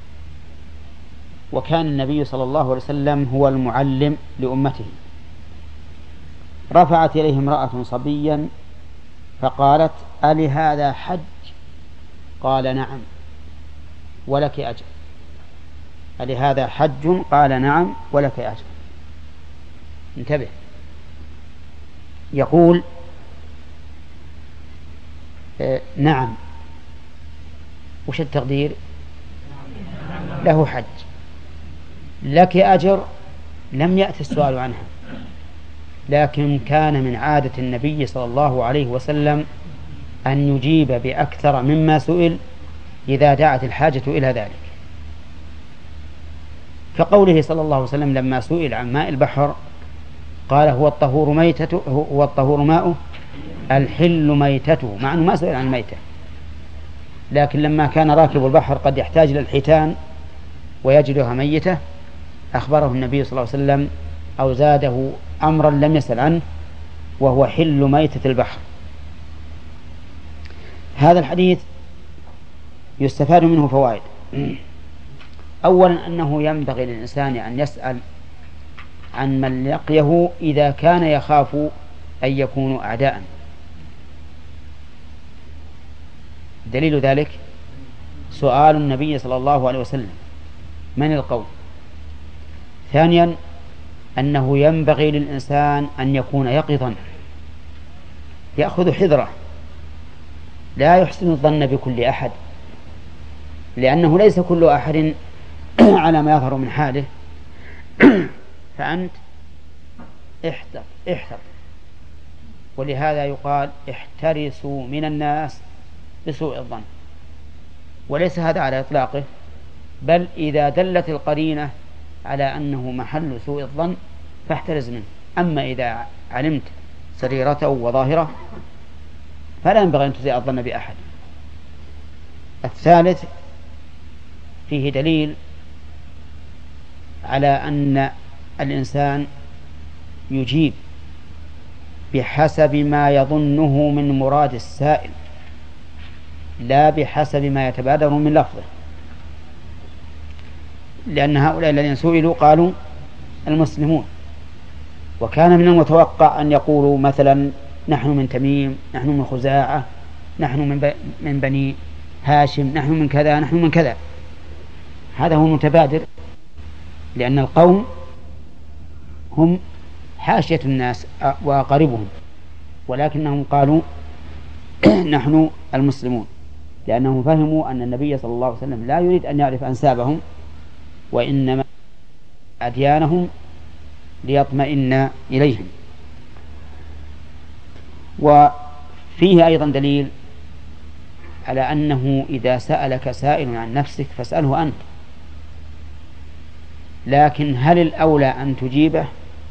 وكان النبي صلى الله عليه وسلم هو المعلم لأمته، رفعت إليه امرأة صبيا فقالت ألي هذا حج؟ قال نعم ولك أجر. ألي هذا حج؟ قال نعم ولك أجر. انتبه، يقول آه نعم، وش التقدير؟ له حج. لك أجر لم يأتي السؤال عنها، لكن كان من عادة النبي صلى الله عليه وسلم أن يجيب بأكثر مما سئل إذا دعت الحاجة إلى ذلك، كقوله صلى الله عليه وسلم لما سئل عن ماء البحر قال هو الطهور ميتته هو الطهور ماؤه الحل ميتته، مع أنه ما سئل عن الميتة، لكن لما كان راكب البحر قد يحتاج إلى الحيتان ويجدها ميتة أخبره النبي صلى الله عليه وسلم أو زاده أمرا لم يسأل عنه، وهو حل ميتة البحر. هذا الحديث يستفاد منه فوائد. أولا أنه ينبغي للإنسان أن يسأل عن من لقيه إذا كان يخاف أن يكونوا أعداء. دليل ذلك سؤال النبي صلى الله عليه وسلم من القوم. ثانيا أنه ينبغي للإنسان أن يكون يقظا، يأخذ حذره، لا يحسن الظن بكل أحد، لأنه ليس كل أحد على ما يظهر من حاله. فأنت احذر احذر، ولهذا يقال احترسوا من الناس بسوء الظن، وليس هذا على إطلاقه، بل إذا دلت القرينة على أنه محل سوء الظن فاحترز منه. أما إذا علمت سريرته وظاهره فلا ينبغي أن تسيء الظن بأحد. الثالث فيه دليل على أن الإنسان يجيب بحسب ما يظنه من مراد السائل، لا بحسب ما يتبادر من لفظه، لأن هؤلاء الذين سئلوا قالوا المسلمون، وكان من المتوقع أن يقولوا مثلا نحن من تميم، نحن من خزاعة، نحن من, من بني هاشم، نحن من كذا، نحن من كذا. هذا هو المتبادر، لأن القوم هم حاشية الناس وأقاربهم، ولكنهم قالوا نحن المسلمون، لأنهم فهموا أن النبي صلى الله عليه وسلم لا يريد أن يعرف أنسابهم، وإنما أديانهم ليطمئن إليهم. وفيه أيضا دليل على أنه إذا سألك سائل عن نفسك فاسأله أنت، لكن هل الأولى أن تجيبه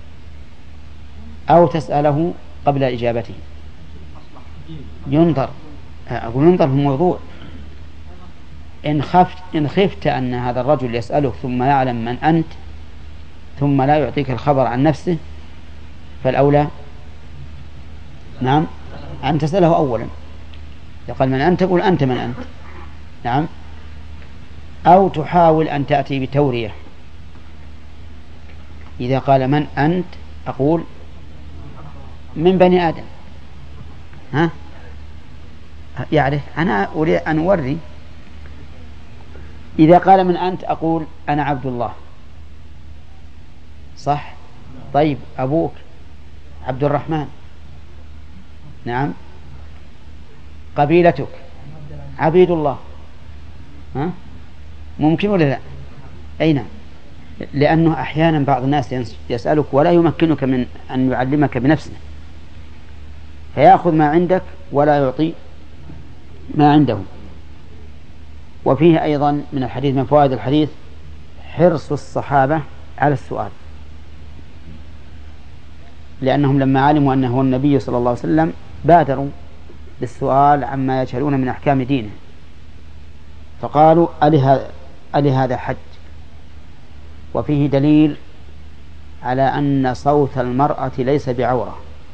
أو تسأله قبل إجابته؟ ينظر أقول ينظر في الموضوع. إن خفت إن خفت أن هذا الرجل يسألك ثم يعلم من أنت ثم لا يعطيك الخبر عن نفسه فالأولى نعم أن تسأله أولا. يقول من أنت؟ تقول أنت من أنت، نعم. أو تحاول أن تأتي بتورية. إذا قال من أنت أقول من بني آدم، ها يعرف، أنا أريد أن أوري. إذا قال من أنت أقول أنا عبد الله، صح؟ طيب أبوك عبد الرحمن، نعم. قبيلتك عبيد الله، ها؟ ممكن ولا لا؟ أي نعم، لأنه أحيانا بعض الناس يسألك ولا يمكنك من أن يعلمك بنفسه، فيأخذ ما عندك ولا يعطي ما عنده. وفيه أيضا من الحديث من فوائد الحديث حرص الصحابة على السؤال، لأنهم لما علموا أنه النبي صلى الله عليه وسلم بادروا بالسؤال عما يجهلون من أحكام دينه، فقالوا ألي هذا حج. وفيه دليل على أن صوت المرأة ليس بعورة،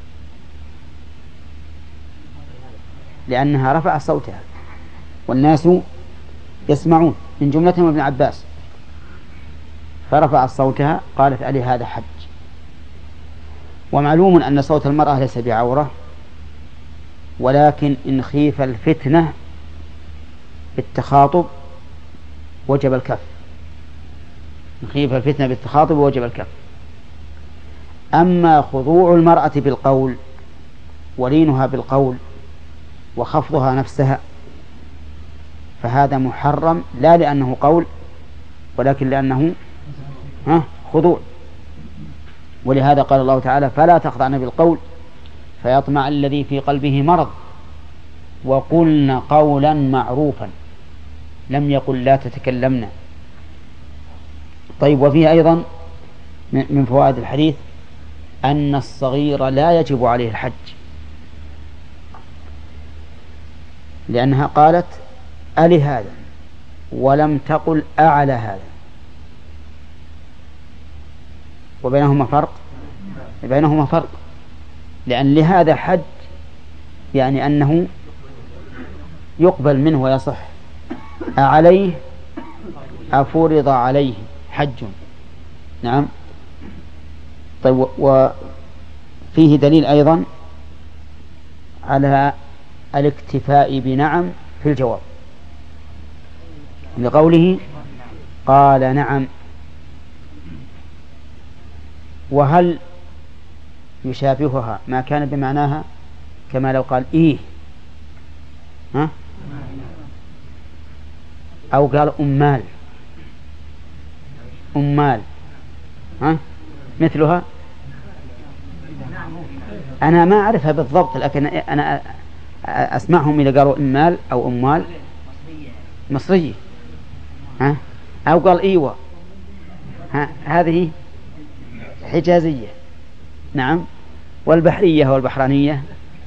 لأنها رفعت صوتها والناس يسمعون، من جملتهم ابن عباس، فرفعت صوتها قالت ألي هذا حج. ومعلوم أن صوت المرأة ليس بعورة، ولكن إن خيف الفتنة بالتخاطب وجب الكف. إن خيف الفتنة بالتخاطب وجب الكف. أما خضوع المرأة بالقول ولينها بالقول وخفضها نفسها فهذا محرم، لا لأنه قول ولكن لأنه ها خضوع. ولهذا قال الله تعالى: فلا تخضعن بالقول فيطمع الذي في قلبه مرض وقلن قولا معروفا. لم يقل لا تتكلمن. طيب، وفيه أيضا من فوائد الحديث أن الصغير لا يجب عليه الحج، لأنها قالت ألي هذا ولم تقل أعلى هذا، وبينهما فرق بينهما فرق لأن لهذا حج يعني أنه يقبل منه ويصح. أعليه أفرض عليه حج. نعم. طيب، وفيه دليل أيضا على الاكتفاء بنعم في الجواب لقوله قال نعم. وهل يشابهها ما كان بمعناها كما لو قال إيه ها؟ أو قال أمال أمال ها؟ مثلها أنا ما أعرفها بالضبط، لكن أنا أسمعهم إذا قالوا أمال أو أمال مصرية ها؟ أو قال إيوة ها؟ هذه حجازية. نعم. والبحرية والبحرانية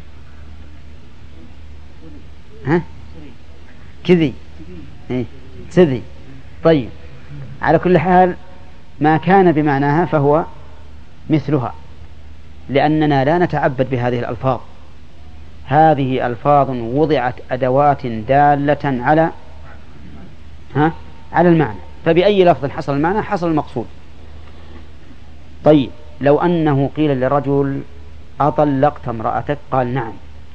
ها كذي إيه؟ سذي. طيب، على كل حال ما كان بمعناها فهو مثلها، لأننا لا نتعبد بهذه الألفاظ. هذه ألفاظ وضعت أدوات دالة على ها على المعنى، فبأي لفظ حصل المعنى حصل المقصود. طيب، لو أنه قيل للرجل أطلقت امرأتك؟ قال نعم.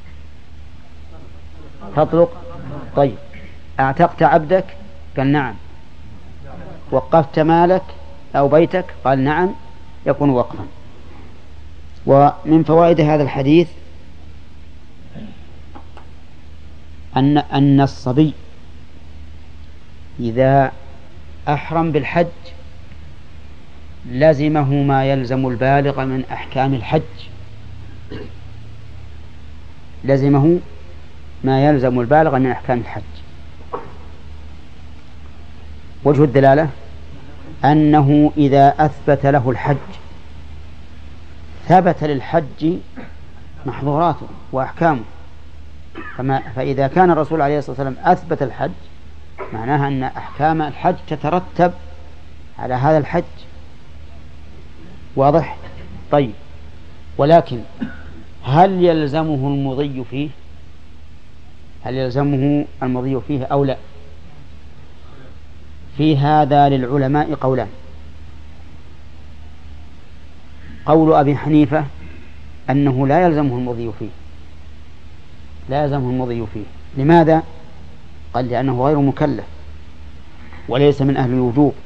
تطلق؟ طيب. أعتقت عبدك؟ قال نعم. وقفت مالك أو بيتك؟ قال نعم، يكون وقفا. ومن فوائد هذا الحديث أن أن الصبي إذا أحرم بالحج لزمه ما يلزم البالغ من أحكام الحج، لزمه ما يلزم البالغ من أحكام الحج. وجه الدلالة أنه إذا أثبت له الحج ثبت للحج محظوراته وأحكامه. فما فإذا كان الرسول عليه الصلاة والسلام أثبت الحج معناها أن أحكام الحج تترتب على هذا الحج. واضح؟ طيب، ولكن هل يلزمه المضي فيه؟ هل يلزمه المضي فيه أو لا؟ في هذا للعلماء قولان. قول أبي حنيفة أنه لا يلزمه المضي فيه، لا يلزمه المضي فيه. لماذا؟ قال لأنه غير مكلف وليس من أهل الوجوب،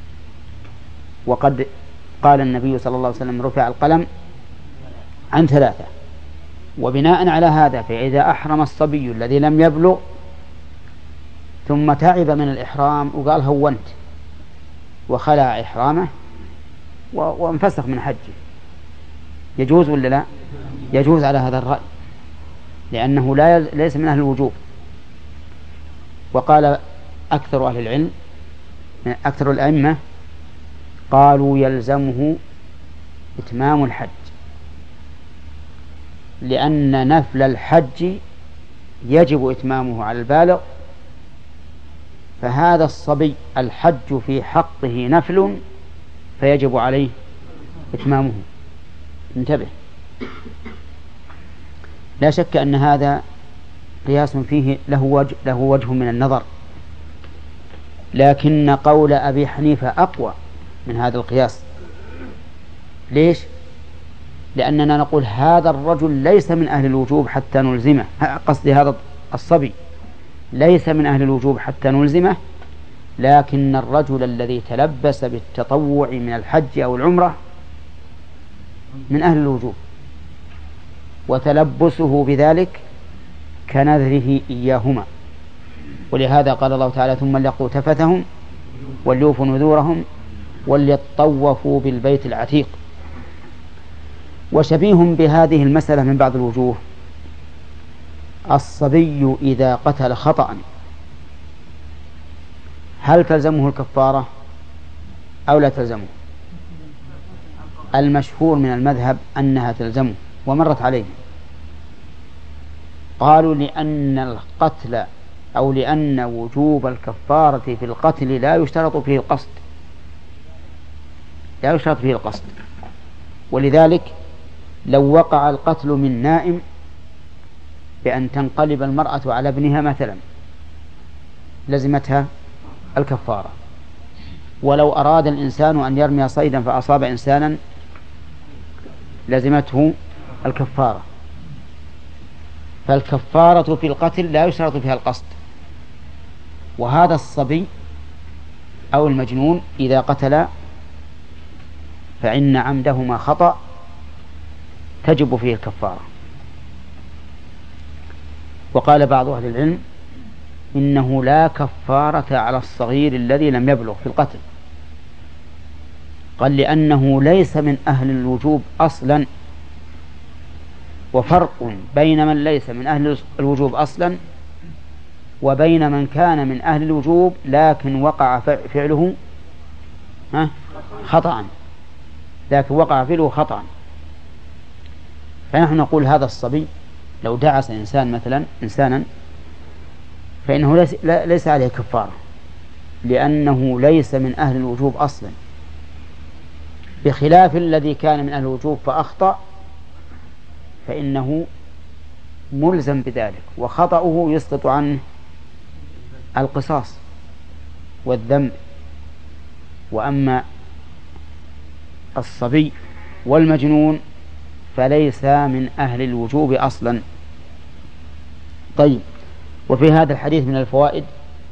وقد قال النبي صلى الله عليه وسلم رفع القلم عن ثلاثة. وبناء على هذا فإذا أحرم الصبي الذي لم يبلغ ثم تعب من الإحرام وقال هونت وخلع إحرامه وانفسخ من حجه يجوز ولا لا؟ يجوز على هذا الرأي، لأنه لا يز... ليس من أهل الوجوب. وقال أكثر أهل العلم أكثر الأئمة قالوا يلزمه إتمام الحج، لأن نفل الحج يجب إتمامه على البالغ، فهذا الصبي الحج في حقه نفل فيجب عليه إتمامه. انتبه، لا شك أن هذا قياس فيه له وجه, له وجه من النظر، لكن قول أبي حنيفة أقوى من هذا القياس. ليش؟ لأننا نقول هذا الرجل ليس من أهل الوجوب حتى نلزمه، قصدي هذا الصبي ليس من أهل الوجوب حتى نلزمه، لكن الرجل الذي تلبس بالتطوع من الحج أو العمرة من أهل الوجوب، وتلبسه بذلك كنذره إياهما. ولهذا قال الله تعالى: ثم ليقضوا تفثهم وليوفوا نذورهم وليطوفوا بالبيت العتيق. وشبيه بهذه المسألة من بعض الوجوه الصبي إذا قتل خطأ هل تلزمه الكفارة أو لا تلزمه؟ المشهور من المذهب أنها تلزمه، ومرت عليه. قالوا لأن القتل أو لأن وجوب الكفارة في القتل لا يشترط فيه القصد، لا يشترط فيه القصد، ولذلك لو وقع القتل من نائم بأن تنقلب المرأة على ابنها مثلا لزمتها الكفارة. ولو أراد الإنسان أن يرمي صيدا فأصاب إنسانا لزمته الكفارة. فالكفارة في القتل لا يشترط فيها القصد. وهذا الصبي أو المجنون إذا قتل فإن عمدهما خطأ تجب فيه الكفارة. وقال بعض أهل العلم إنه لا كفارة على الصغير الذي لم يبلغ في القتل، قال لأنه ليس من أهل الوجوب أصلا. وفرق بين من ليس من أهل الوجوب أصلا وبين من كان من أهل الوجوب لكن وقع فعله خطأ، لكن وقع فعله خطأ. فنحن نقول هذا الصبي لو دعس إنسان مثلا إنسانا فإنه ليس, ليس عليه كفارة، لأنه ليس من أهل الوجوب أصلا، بخلاف الذي كان من أهل الوجوب فأخطأ فإنه ملزم بذلك، وخطأه يسقط عنه القصاص والذنب. وأما الصبي والمجنون فليس من أهل الوجوب أصلا. طيب، وفي هذا الحديث من الفوائد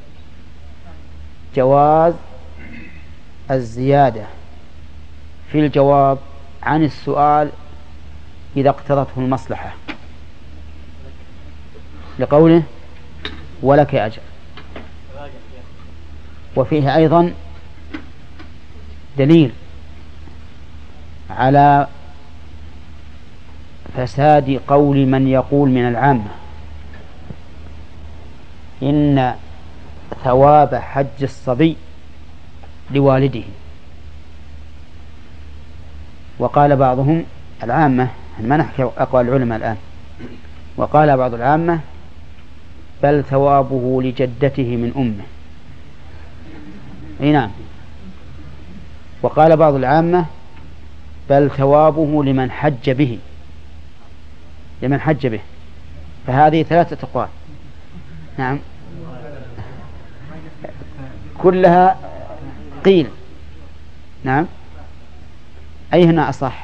جواز الزيادة في الجواب عن السؤال إذا اقتضته المصلحة، لقوله ولك أجر. وفيه أيضا دليل على فساد قول من يقول من العامة إن ثواب حج الصبي لوالده. وقال بعضهم العامة، ما نحكي أقوال العلماء الآن، وقال بعض العامة بل ثوابه لجدته من أمه. أي نعم. وقال بعض العامة بل ثوابه لمن حج به، لمن حج به. فهذه ثلاثة أقوال. نعم، كلها قيل. نعم، أي هنا أصح؟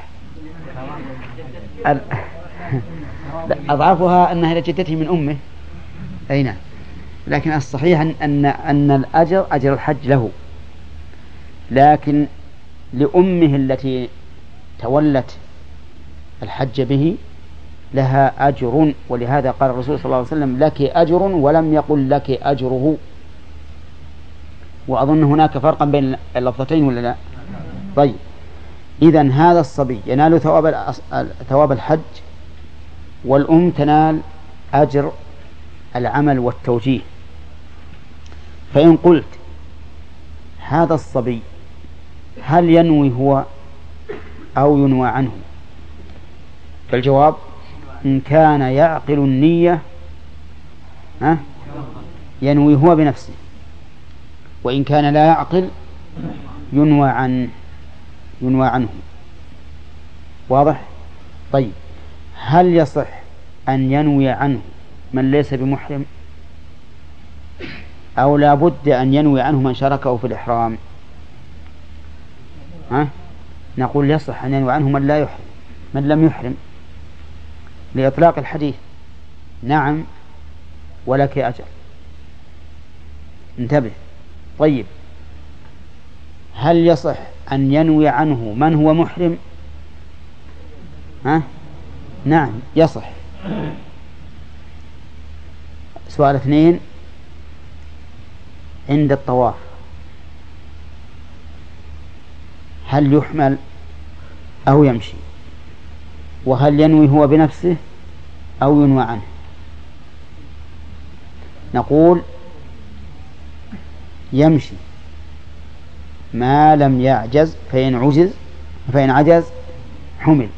أضعفها أنها لجدته من أمه. أي نعم، لكن الصحيح أن أن الأجر أجر الحج له، لكن لأمه التي تولت الحج به لها أجر. ولهذا قال الرسول صلى الله عليه وسلم لك أجر، ولم يقل لك أجره. وأظن هناك فرقا بين اللفظتين ولا لا؟ طيب، إذن هذا الصبي ينال ثواب ثواب الحج، والأم تنال أجر العمل والتوجيه. فإن قلت هذا الصبي هل ينوي هو أو ينوى عنه؟ فالجواب إن كان يعقل النية ها ينوي هو بنفسه، وإن كان لا يعقل ينوى عن ينوى عنه. واضح؟ طيب، هل يصح أن ينوي عنه من ليس بمحرم، أو لا بد أن ينوي عنه من شاركه في الإحرام؟ ها؟ نقول يصح أن ينوي عنه من لا يحرم من لم يحرم لإطلاق الحديث. نعم ولك أجر. انتبه. طيب هل يصح أن ينوي عنه من هو محرم؟ ها؟ نعم يصح. سؤال اثنين، عند الطواف هل يحمل أو يمشي؟ وهل ينوي هو بنفسه أو ينوى عنه؟ نقول يمشي ما لم يعجز، فإن عجز فإن عجز حمل.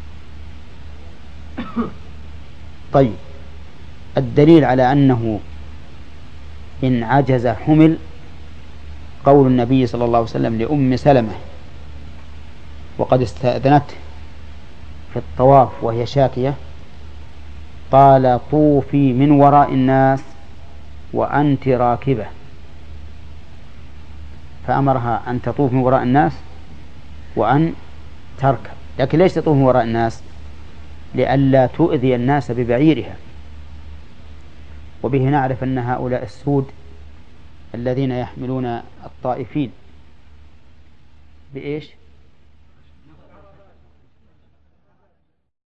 طيب الدليل على أنه إن عجز حمل قول النبي صلى الله عليه وسلم لأم سلمة وقد استأذنته في الطواف وهي شاكية، قال طوفي من وراء الناس وأنت راكبة، فأمرها أن تطوف من وراء الناس وأن تركب. لكن ليش تطوف من وراء الناس؟ لئلا تؤذي الناس ببعيرها. وبه نعرف أن هؤلاء السود الذين يحملون الطائفين بإيش؟